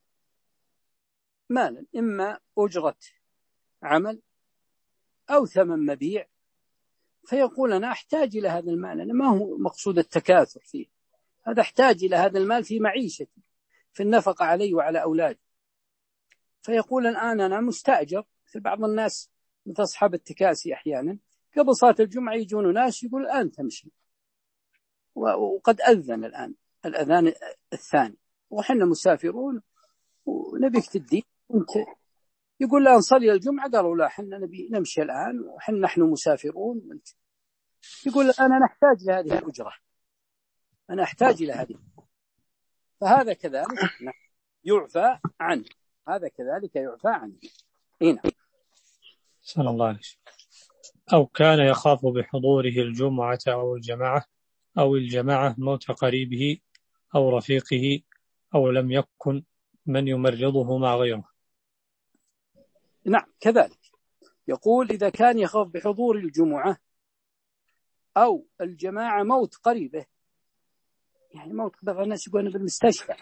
مالا، إما أجرة عمل أو ثمن مبيع، فيقول أنا أحتاج إلى هذا المال، أنا ما هو مقصود التكاثر فيه، هذا أحتاج إلى هذا المال في معيشتي، في النفقة علي وعلى أولادي. فيقول الآن أنا مستأجر، مثل بعض الناس مثل أصحاب التكاسي أحيانا قبل صلاة الجمعة يجون ناس يقول الآن تمشي، وقد أذن الآن الأذان الثاني وحنا مسافرون ونبيك تدي، يقول لا نصلي الجمعة، قالوا لا حنا نبي نمشي الآن وحنا نحن مسافرون. يقول أنا نحتاج لهذه الأجرة، أنا أحتاج إلى هذه، فهذا كذلك يعفى عنه، هذا كذلك يعفى عنه. هنا صلى الله عليه وسلم. أو كان يخاف بحضوره الجمعة أو الجماعة أو الجماعة موت قريبه أو رفيقه، أو لم يكن من يمرضه مع غيره. نعم كذلك يقول إذا كان يخاف بحضور الجمعة أو الجماعة موت قريبه، يعني موت بعض الناس يقولون بالمستشفى،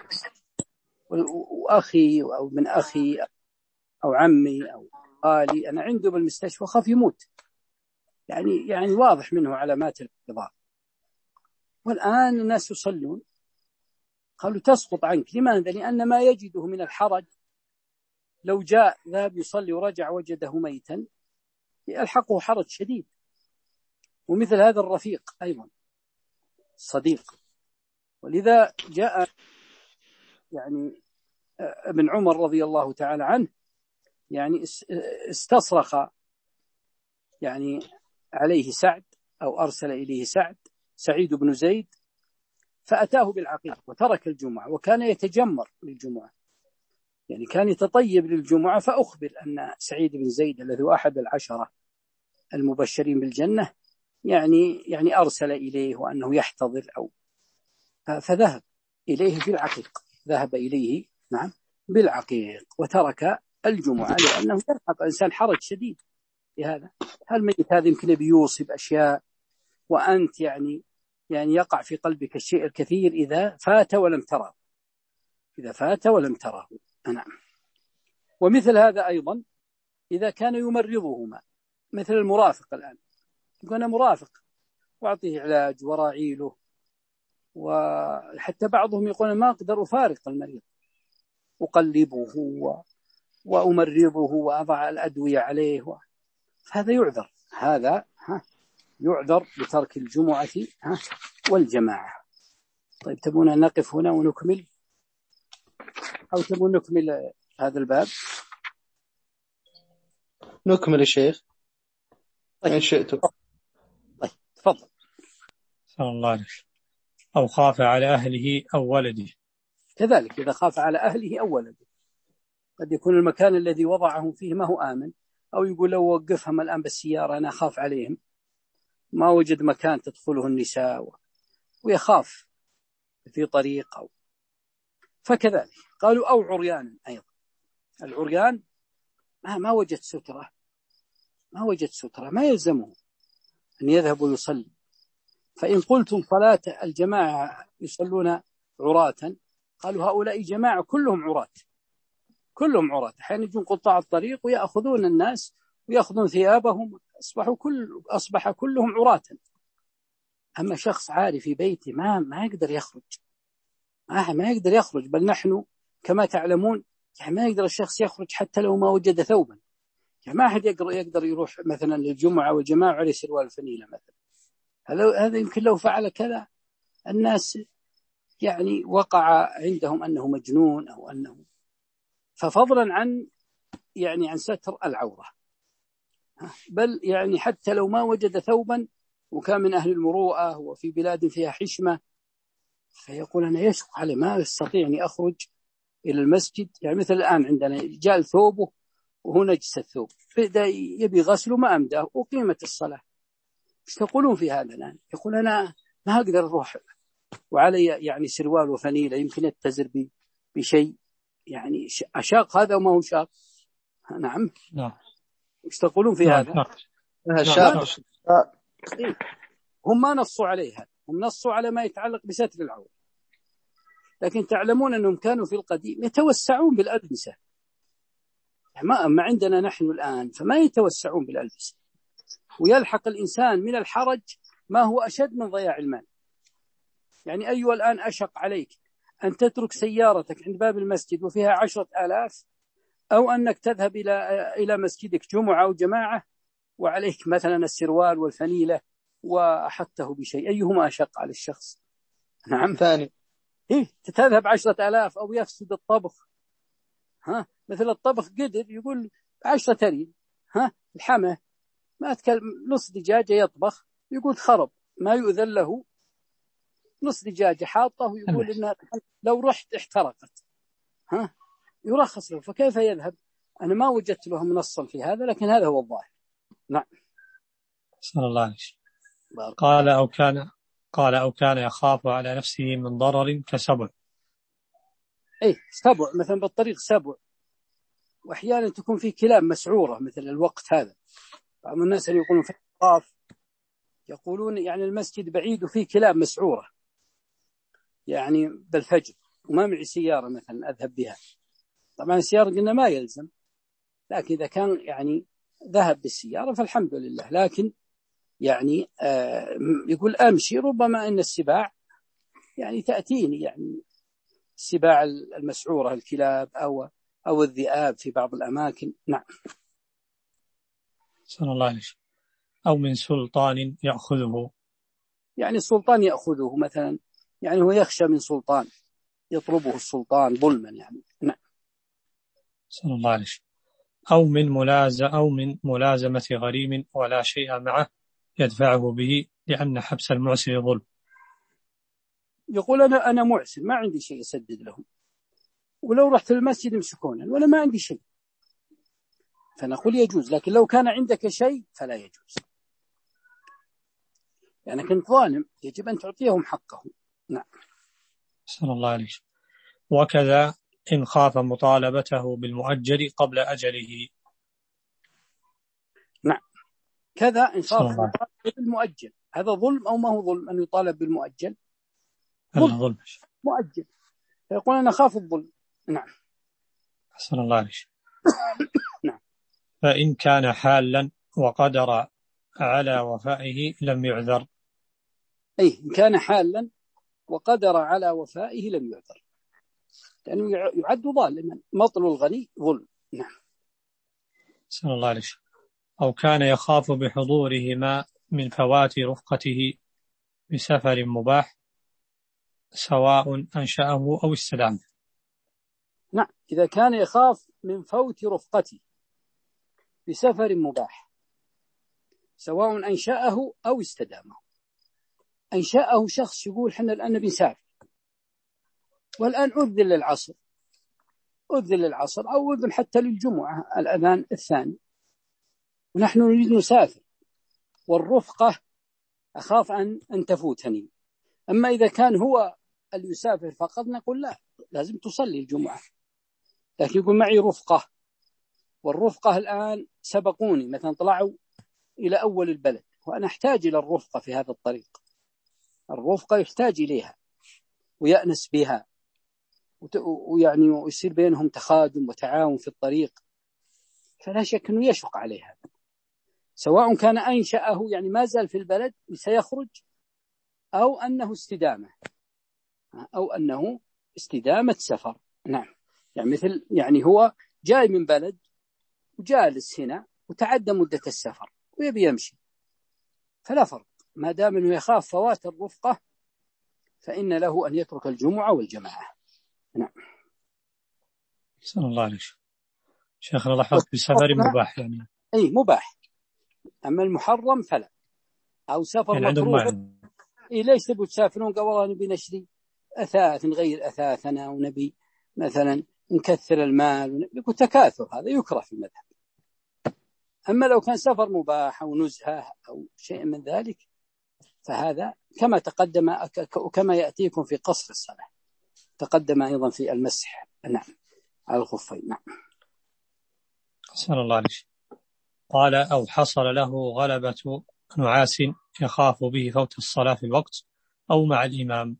وأخي أو من أخي أو عمي أو خالي أنا عنده بالمستشفى خاف يموت، يعني يعني واضح منه علامات الاحتضار، والآن الناس يصلون، قالوا تسقط عنك. لماذا؟ لأن ما يجده من الحرج لو جاء ذهب يصلي ورجع وجده ميتا يلحقه حرج شديد. ومثل هذا الرفيق أيضا الصديق، ولذا جاء يعني ابن عمر رضي الله تعالى عنه يعني استصرخ يعني عليه سعد أو أرسل إليه سعد سعيد بن زيد، فأتاه بالعقيق وترك الجمعة، وكان يتجمر للجمعة، يعني كان يتطيب للجمعة. فأخبر أن سعيد بن زيد الذي هو أحد العشرة المبشرين بالجنة يعني يعني أرسل إليه وأنه يحتضر، أو فذهب إليه بالعقيق، ذهب إليه نعم بالعقيق وترك الجمعة، لأنه يلحق إنسان حرج شديد بهذا. هالميت هذا يمكن بيوصي بأشياء، وأنت يعني يعني يقع في قلبك الشيء الكثير إذا فات ولم تراه، إذا فات ولم تراه. نعم. ومثل هذا أيضا إذا كان يمرضهما، مثل المرافق الآن يقول أنا مرافق وأعطيه علاج وراعي له، وحتى بعضهم يقول ما أقدر أفارق المريض، أقلبه وأمرضه وأضع الأدوية عليه، فهذا يعذر، هذا ها يعذر بترك الجمعة ها والجماعة. طيب تبون نقف هنا ونكمل، أو تبون نكمل هذا الباب؟ نكمل الشيخ طيب. إن شئتم. طيب تفضل. صلى الله عليه وسلم. أو خاف على أهله أو ولده، كذلك إذا خاف على أهله أو ولده، قد يكون المكان الذي وضعهم فيه ما هو آمن، أو يقول لو وقفهم الآن بالسيارة أنا أخاف عليهم، ما وجد مكان تدخله النساء ويخاف في طريق، أو فكذلك قالوا أو عريان أيضا. العريان ما, ما وجد سترة، ما وجد سترة ما يلزمه أن يذهب ويصلي. فإن قلتم صلاة الجماعة يصلون عراة، قالوا هؤلاء جماعة كلهم عراة، كلهم عراة. أحيانا يجون قطاع الطريق ويأخذون الناس ويأخذون ثيابهم، أصبحوا كل أصبح كلهم عراة. أما شخص عاري في بيته ما ما يقدر يخرج، ما ما يقدر يخرج. بل نحن كما تعلمون يعني ما يقدر الشخص يخرج حتى لو ما وجد ثوبا. يعني ما أحد يقدر يقدر يروح مثلا للجمعة والجماعة عليه سروال فنيلة مثلا. هذا يمكن لو فعل كذا الناس يعني وقع عندهم أنه مجنون أو أنه، ففضلا عن يعني عن ستر العورة. بل يعني حتى لو ما وجد ثوبا وكان من أهل المروءة وفي بلاد فيها حشمة، فيقول أنا يشق علي ما أستطيع أن أخرج إلى المسجد. يعني مثل الآن عندنا جاء ثوبه وهو نجس الثوب، بدأ يبي غسله ما أمده وقيمة الصلاة. ايش تقولون في هذا الآن؟ يقول أنا ما أقدر أروح وعلي يعني سروال وفنيلة يمكن يتزر بشيء، يعني أشاق هذا وما هو شاق. نعم نعم. ايش تقولون في نعم. هذا؟ نعم. إيه؟ هم ما نصوا عليها، هم نصوا على ما يتعلق بستر العورة. لكن تعلمون أنهم كانوا في القديم يتوسعون بالألبسة، ما أما عندنا نحن الآن فما يتوسعون بالألبسة، ويلحق الإنسان من الحرج ما هو أشد من ضياع المال. يعني أيها الآن أشق عليك أن تترك سيارتك عند باب المسجد وفيها عشرة آلاف، أو أنك تذهب إلى إلى مسجدك جمعة أو جماعة وعليك مثلا السروال والفنيلة وأحطه بشيء، أيهما أشق على الشخص؟ نعم ثاني. إيه تذهب عشرة آلاف أو يفسد الطبخ. ها مثل الطبخ قدر يقول عشرة ترين، ها الحمى ما أتكلم نص دجاجة يطبخ يقول خرب ما يؤذن له، نص دجاجة حاطه ويقول إنها لو رحت احترقت، ها يرخص له. فكيف يذهب؟ أنا ما وجدت له منصا في هذا، لكن هذا هو الظاهر. نعم. صلى الله عليه وسلم. قال أو كان قال أو كان يخاف على نفسه من ضرر كسبع. إيه سبع مثلا بالطريق سبع، وأحيانا تكون في كلاب مسعورة مثل الوقت هذا. بعض الناس اللي يقولون في الطواف يقولون يعني المسجد بعيد وفيه كلاب مسعورة يعني بالفجر وما معي سيارة مثلا أذهب بها. طبعا السيارة قلنا ما يلزم، لكن إذا كان يعني ذهب بالسيارة فالحمد لله. لكن يعني آه يقول أمشي ربما أن السباع يعني تأتيني، يعني السباع المسعورة الكلاب أو أو الذئاب في بعض الأماكن. نعم. صلى الله عليه وسلم. أو من سلطان يأخذه، يعني السلطان يأخذه مثلا، يعني هو يخشى من سلطان يطلبه السلطان ظلما يعني. نعم. صلى الله عليه وسلم. أو من ملازمة أو من ملازمة غريم ولا شيء معه يدفعه به لأن حبس المعسر ظلم. يقول أنا أنا معسر ما عندي شيء أسدد لهم، ولو رحت المسجد يمسكونا ولا ما عندي شيء، فنقول يجوز. لكن لو كان عندك شيء فلا يجوز، يعني كنت ظالم يجب أن تعطيهم حقهم. نعم. صلى الله عليه وسلم. وكذا إن خاف مطالبته بالمؤجل قبل أجله. نعم. كذا إن خاف مطالبته بالمؤجل، هذا ظلم أو ما هو ظلم أن يطالب بالمؤجل؟ ظلم مؤجل، فيقول أنا خاف الظلم. نعم. صلى الله عليه وسلم. نعم. فإن كان حالا وقدر على وفائه لم يعذر. أي إن كان حالا وقدر على وفائه لم يعذر، لأنه يعد ظالما، مطل الغني ظلم. نعم. صلى الله عليه وسلم. أو كان يخاف بحضورهما من فوات رفقته بسفر مباح سواء أنشأه أو استدامه. نعم. إذا كان يخاف من فوت رفقته بسفر مباح سواء أنشأه أو استدامه. أنشأه شخص يقول حنا الآن بنسافر والآن أذن للعصر، أذن للعصر أو أذن حتى للجمعة الأذان الثاني، ونحن نريد نسافر والرفقة أخاف أن أن تفوتني. أما إذا كان هو اللي يسافر فقط نقول لا، لازم تصلي الجمعة. لكن يقول معي رفقة، والرفقة الآن سبقوني مثلا طلعوا إلى أول البلد وأنا أحتاج إلى الرفقة في هذا الطريق. الرفقة يحتاج إليها ويأنس بها، ويعني ويصير بينهم تخادم وتعاون في الطريق، فلا شك أنه يشق عليها، سواء كان أنشأه يعني ما زال في البلد سيخرج، أو أنه استدامة أو أنه استدامة سفر. نعم، يعني مثل يعني هو جاي من بلد وجالس هنا وتعدى مدة السفر ويبي يمشي، فلا فرق، ما دام أنه يخاف فوات الرفقة فإن له أن يترك الجمعة والجماعة. نعم. صلى الله عليه وسلم. شيخنا لاحظت بسفر مباح يعني. أي مباح، أما المحرم فلا، أو سفر يعني مكروه. عندهم إيه ليش تبوا تسافرون؟ قال والله نبي نشتري أثاث غير أثاثنا، ونبي مثلا نكثر المال، يقول تكاثر، هذا يكره في المذهب. أما لو كان سفر مباح أو نزهة أو شيء من ذلك فهذا كما تقدم وكما يأتيكم في قصر الصلاة تقدم أيضا في المسح نعم على الخفين. نعم. صلى الله عليه وسلم. قال أو حصل له غلبة نعاس يخاف به فوت الصلاة في الوقت أو مع الإمام.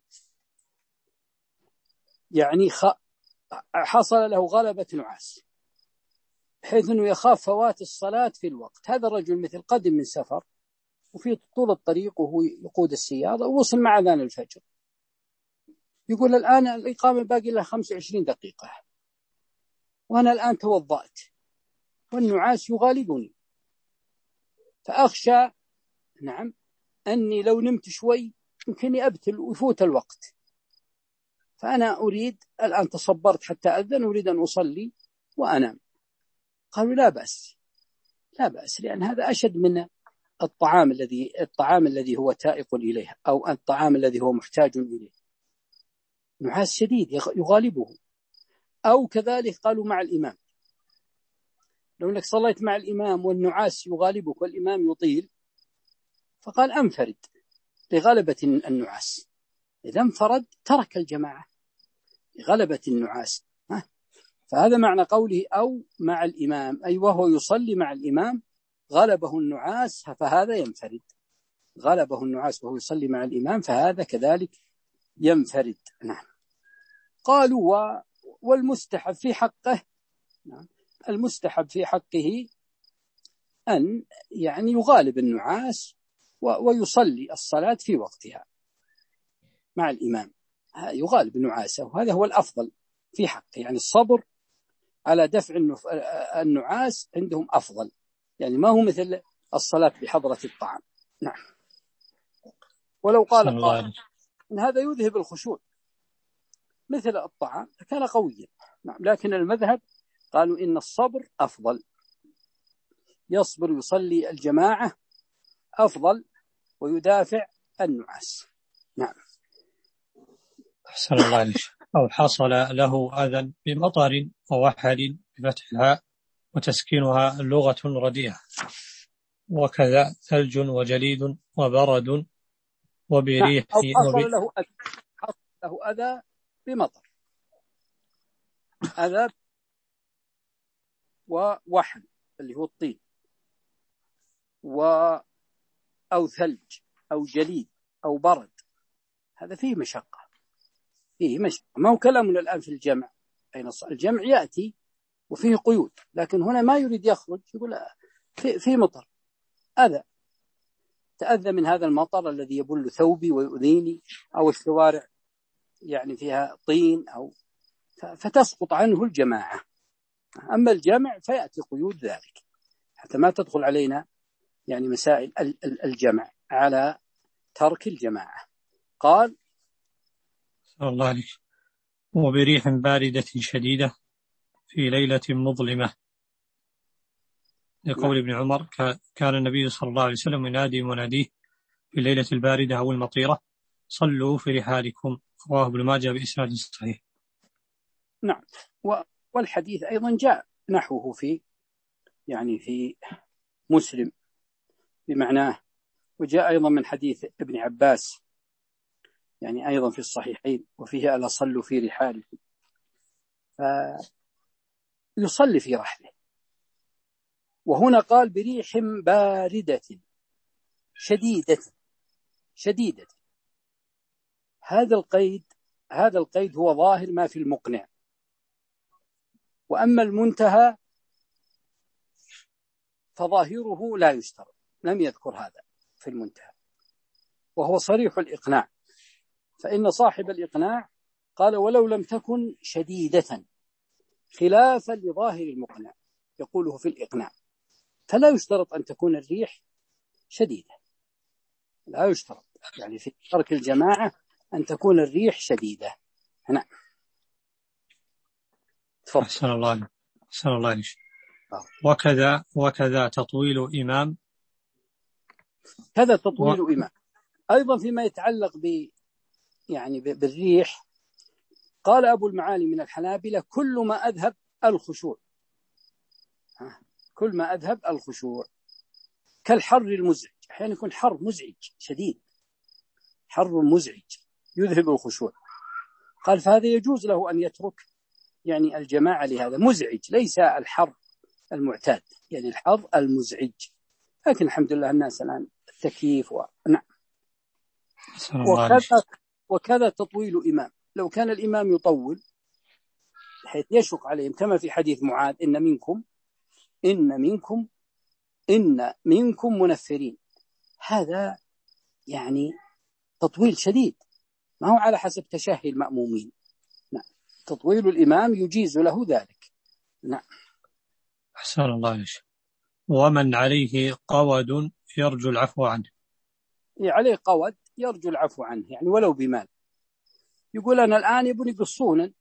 يعني خ... حصل له غلبة نعاس بحيث أنه يخاف فوات الصلاة في الوقت. هذا الرجل مثل قدم من سفر وفي طول الطريق وهو يقود السيارة ووصل مع أذان الفجر، يقول الآن الإقامة باقي لها خمس وعشرين دقيقة وأنا الآن توضأت والنعاس يغالبني، فأخشى نعم أني لو نمت شوي يمكنني أبتل ويفوت الوقت، فأنا أريد الآن تصبرت حتى أذن أريد أن أصلي وأنام. قالوا لا بأس لا بأس، لأن هذا أشد من الطعام الذي الطعام الذي هو تائق إليه أو الطعام الذي هو محتاج إليه، نعاس شديد يغالبه. أو كذلك قالوا مع الإمام، لو أنك صليت مع الإمام والنعاس يغالبك والإمام يطيل، فقال أنفرد لغلبة النعاس، إذا انفرد ترك الجماعة لغلبة النعاس. فهذا معنى قوله أو مع الإمام، أي وهو يصلي مع الإمام غلبه النعاس فهذا ينفرد، غلبه النعاس وهو يصلي مع الإمام فهذا كذلك ينفرد. نعم. قالوا و... والمستحب في حقه، نعم، المستحب في حقه أن يعني يغالب النعاس و... ويصلي الصلاة في وقتها مع الإمام، يغالب النعاس وهذا هو الأفضل في حقه، يعني الصبر على دفع النعاس عندهم أفضل، يعني ما هو مثل الصلاة بحضرة الطعام. نعم. ولو قال قائل إن هذا يذهب الخشوع مثل الطعام كان قويا، نعم، لكن المذهب قالوا إن الصبر أفضل، يصبر يصلي الجماعة أفضل ويدافع النعاس. نعم. أحسن الله عليك. أو حصل له أذى بمطر ووحل بفتح الهاء وتسكينها لغة رديئة، وكذا ثلج وجليد وبرد وبريح. أو حصل له أذى، حصل له أذى بمطر، أذى ووحل اللي هو الطين، و أو ثلج أو جليد أو برد، هذا فيه مشقة، فيه مشقة. ما هو كلامنا الآن في الجمع، أين الجمع يأتي وفيه قيود، لكن هنا ما يريد يخرج، يقول في, في مطر أذى، تأذى من هذا المطر الذي يبل ثوبي ويؤذيني، أو الشوارع يعني فيها طين، أو فتسقط عنه الجماعة. أما الجمع فيأتي قيود ذلك حتى ما تدخل علينا يعني مسائل الجمع على ترك الجماعة. قال الله عليك. وبريح باردة شديدة في ليلة مظلمة، لقول ابن عمر كان النبي صلى الله عليه وسلم ينادي مناديه في الليلة الباردة أو المطيرة صلوا في رحالكم، رواه ابن ماجه بإسناد صحيح. نعم. والحديث أيضا جاء نحوه في يعني في مسلم بمعناه، وجاء أيضا من حديث ابن عباس يعني أيضا في الصحيحين، وفيه ألا صلوا في رحالكم، فيصلي في رحله. وهنا قال بريح باردة، شديدة شديدة. هذا القيد هذا القيد هو ظاهر ما في المقنع. وأما المنتهى فظاهره لا يشترط، لم يذكر هذا في المنتهى، وهو صريح الإقناع. فإن صاحب الإقناع قال ولو لم تكن شديدة، خلافا لظاهر المقنع يقوله في الإقناع، فلا يشترط أن تكون الريح شديدة، لا يشترط يعني في ترك الجماعة أن تكون الريح شديدة. نعم. أحسن الله أحسن الله عليك. وكذا وكذا تطويل إمام كذا تطويل و... إمام أيضا فيما يتعلق ب يعني بالريح. قال أبو المعالي من الحنابلة كل ما أذهب الخشوع، كل ما أذهب الخشوع كالحر المزعج، أحيانا يكون حر مزعج شديد، حر مزعج يذهب الخشوع. قال فهذا يجوز له أن يترك يعني الجماعة لهذا، مزعج ليس الحر المعتاد، يعني الحر المزعج. لكن الحمد لله الناس الآن التكييف و... نعم. وكذا وكذا تطويل إمام، لو كان الإمام يطول بحيث يشق عليهم، كما في حديث معاذ إن منكم إن منكم إن منكم منفرين، هذا يعني تطويل شديد، ما هو على حسب تشهي المأمومين. نعم. تطويل الإمام يجيز له ذلك. نعم. أحسن الله عليك. ومن عليه قود يرجو العفو عنه، عليه قود يرجو العفو عنه يعني ولو بمال، يقول أنا الآن يبني قصونا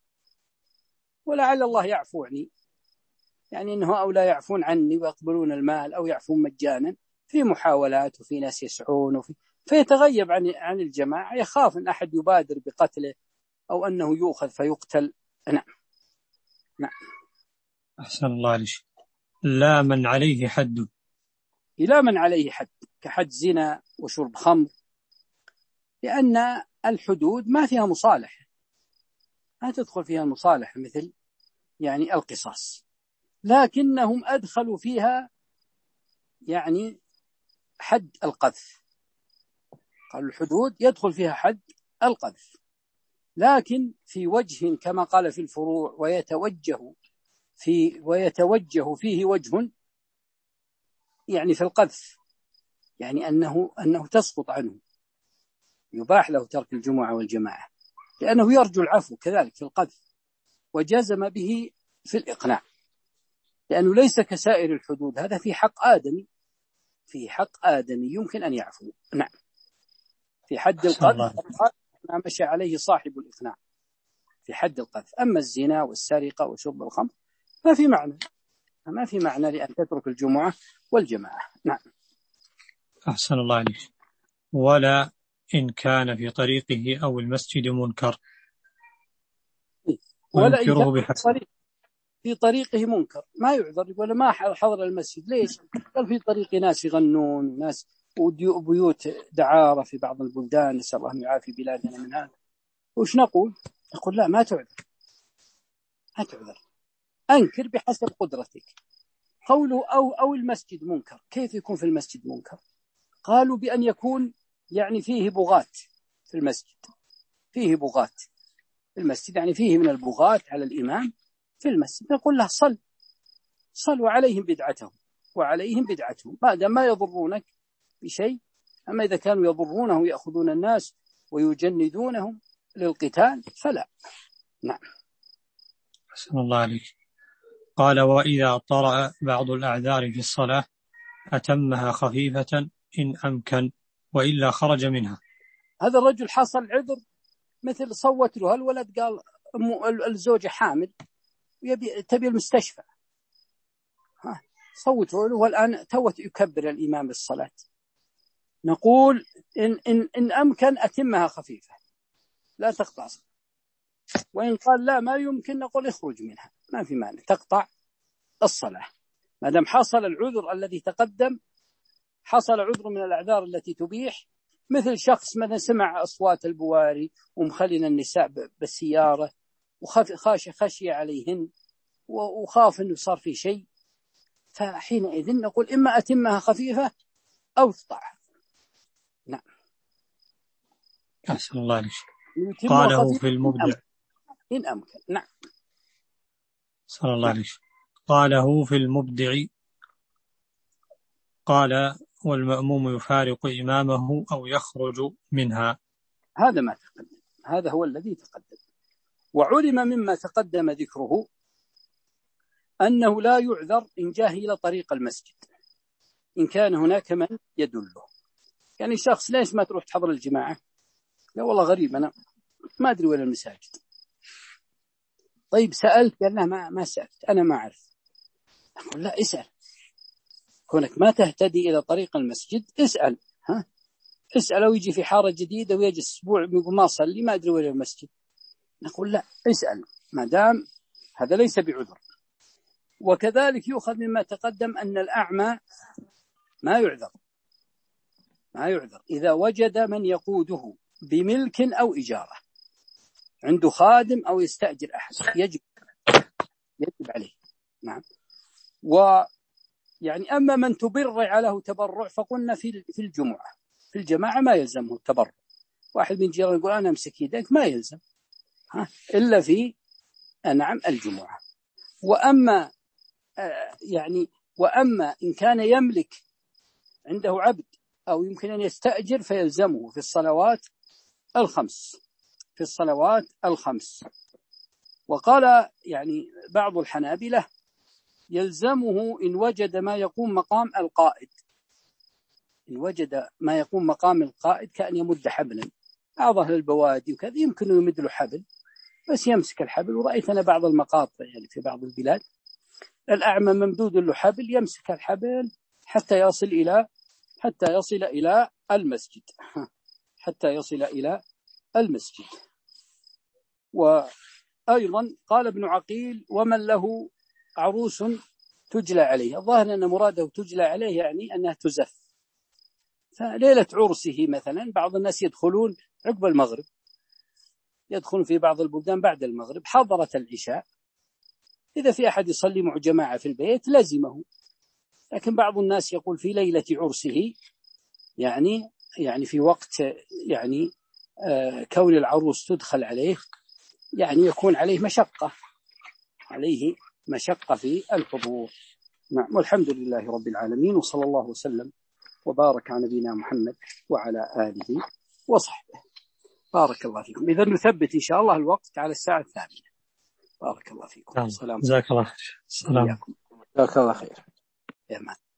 ولعل الله يعفو عني، يعني إنه أو لا يعفون عني ويقبلون المال أو يعفون مجانا، في محاولات وفي ناس يسعون وفي فيتغيب عن عن الجماعة، يخاف أن أحد يبادر بقتله أو أنه يؤخذ فيقتل. نعم. نعم. أحسن الله عليك. لا من عليه حد، لا من عليه حد كحد زنا وشرب خمر، لأن الحدود ما فيها مصالحة، ما تدخل فيها المصالحة مثل يعني القصاص، لكنهم أدخلوا فيها يعني حد القذف. قالوا الحدود يدخل فيها حد القذف، لكن في وجه كما قال في الفروع ويتوجه في ويتوجه فيه وجه يعني في القذف، يعني أنه أنه تسقط عنه، يباح له ترك الجمعة والجماعة لأنه يرجو العفو، كذلك في القذف، وجزم به في الإقناع، لأنه ليس كسائر الحدود، هذا في حق آدمي، في حق آدمي يمكن أن يعفو. نعم. في حد القذف ما مشى عليه صاحب الإقناع في حد القذف. أما الزنا والسرقة وشرب الخمر ما في معنى، ما في معنى لأن تترك الجمعة والجماعة. نعم. أحسن الله عليك. ولا إن كان في طريقه أو المسجد منكر، ولا إن كان في, طريق في طريقه منكر ما يعذر، ولا ما حضر المسجد. ليش؟ قال في طريق ناس يغنون، ناس وبيوت دعارة في بعض البلدان، نسأل الله أن يعافي بلادنا من هذا. وش نقول؟ نقول لا، ما تعذر، ما تعذر، أنكر بحسب قدرتك. قوله أو أو المسجد منكر، كيف يكون في المسجد منكر؟ قالوا بأن يكون يعني فيه بغاة في المسجد، فيه بغاة في المسجد، يعني فيه من البغاة على الإمام في المسجد، نقول له صل صل وعليهم بدعتهم وعليهم بدعتهم، ما دام ما يضرونك بشيء. أما إذا كانوا يضرونه يأخذون الناس ويجندونهم للقتال فلا. نعم. أحسن الله عليك. قال وإذا طرأ بعض الأعذار في الصلاة أتمها خفيفة إن أمكن وإلا خرج منها. هذا الرجل حصل عذر، مثل صوت له الولد قال الزوجة حامل ويبي تبي المستشفى، ها صوتوا له والآن توت يكبر الإمام بالصلاة، نقول إن, إن, إن أمكن أتمها خفيفة لا تقطع، وإن قال لا ما يمكن نقول اخرج منها، ما في مانع تقطع الصلاة ما دام حصل العذر الذي تقدم. حصل عذر من الأعذار التي تبيح، مثل شخص مثلا سمع أصوات البواري ومخلنا النساء بالسيارة وخاش خشي عليهن وخاف أنه صار في شيء، فحينئذ نقول إما أتمها خفيفة أو تقطعها. نعم. أحسن الله عليك. قاله في المبدع إن أمكن. نعم. صلى الله عليه. قاله في المبدع قال والمأموم يفارق إمامه أو يخرج منها. هذا ما تقدم، هذا هو الذي تقدم. وعلم مما تقدم ذكره أنه لا يعذر إن جاه إلى طريق المسجد إن كان هناك من يدله. يعني شخص ليش ما تروح تحضر الجماعة؟ لا والله غريب، أنا ما أدري وين المساجد. طيب سألت؟ قال لا ما ما سألت، أنا ما أعرف. أقول لا اسأل، كونك ما تهتدي إلى طريق المسجد اسأل. ها اسأل، أو يجي في حارة جديدة ويجي أسبوع يقول ما صلي ما أدري وين المسجد. نقول لا اسأل، ما دام هذا ليس بعذر. وكذلك يؤخذ مما تقدم أن الأعمى ما يعذر، ما يعذر إذا وجد من يقوده بملك أو إجارة، عنده خادم أو يستأجر أحد، يجب يجب عليه. نعم. ويعني أما من تبرع له تبرع فقلنا في في الجمعة، في الجماعة ما يلزمه التبرع. واحد من جيران يقول أنا أمسك يدك، ما يلزم، ها إلا في نعم الجمعة. وأما آه يعني وأما إن كان يملك عنده عبد أو يمكن أن يستأجر فيلزمه في الصلوات الخمس، في الصلوات الخمس. وقال يعني بعض الحنابلة يلزمه إن وجد ما يقوم مقام القائد، إن وجد ما يقوم مقام القائد كأن يمد حبلا، بعض أهل البوادي وكذا يمكن يمد له حبل بس يمسك الحبل. ورأيت أنا بعض المقاطع يعني في بعض البلاد الأعمى ممدود له حبل، يمسك الحبل حتى يصل إلى حتى يصل إلى المسجد، حتى يصل إلى المسجد. وأيضا قال ابن عقيل ومن له عروس تجلى عليه، الظاهر أن مراده تجلى عليه يعني أنها تزف. فليلة عرسه مثلا بعض الناس يدخلون عقب المغرب، يدخلون في بعض البلدان بعد المغرب حضرة العشاء، إذا في أحد يصلي مع جماعة في البيت لزمه. لكن بعض الناس يقول في ليلة عرسه يعني يعني في وقت يعني آه كون العروس تدخل عليه يعني يكون عليه مشقة، عليه مشقة في الحضور. نعم. والحمد لله رب العالمين، وصلى الله وسلم وبارك على نبينا محمد وعلى آله وصحبه. بارك الله فيكم. إذا نثبت إن شاء الله الوقت على الساعة الثامنة. بارك الله فيكم. جزاك الله خير. السلام. جزاك الله خير. يا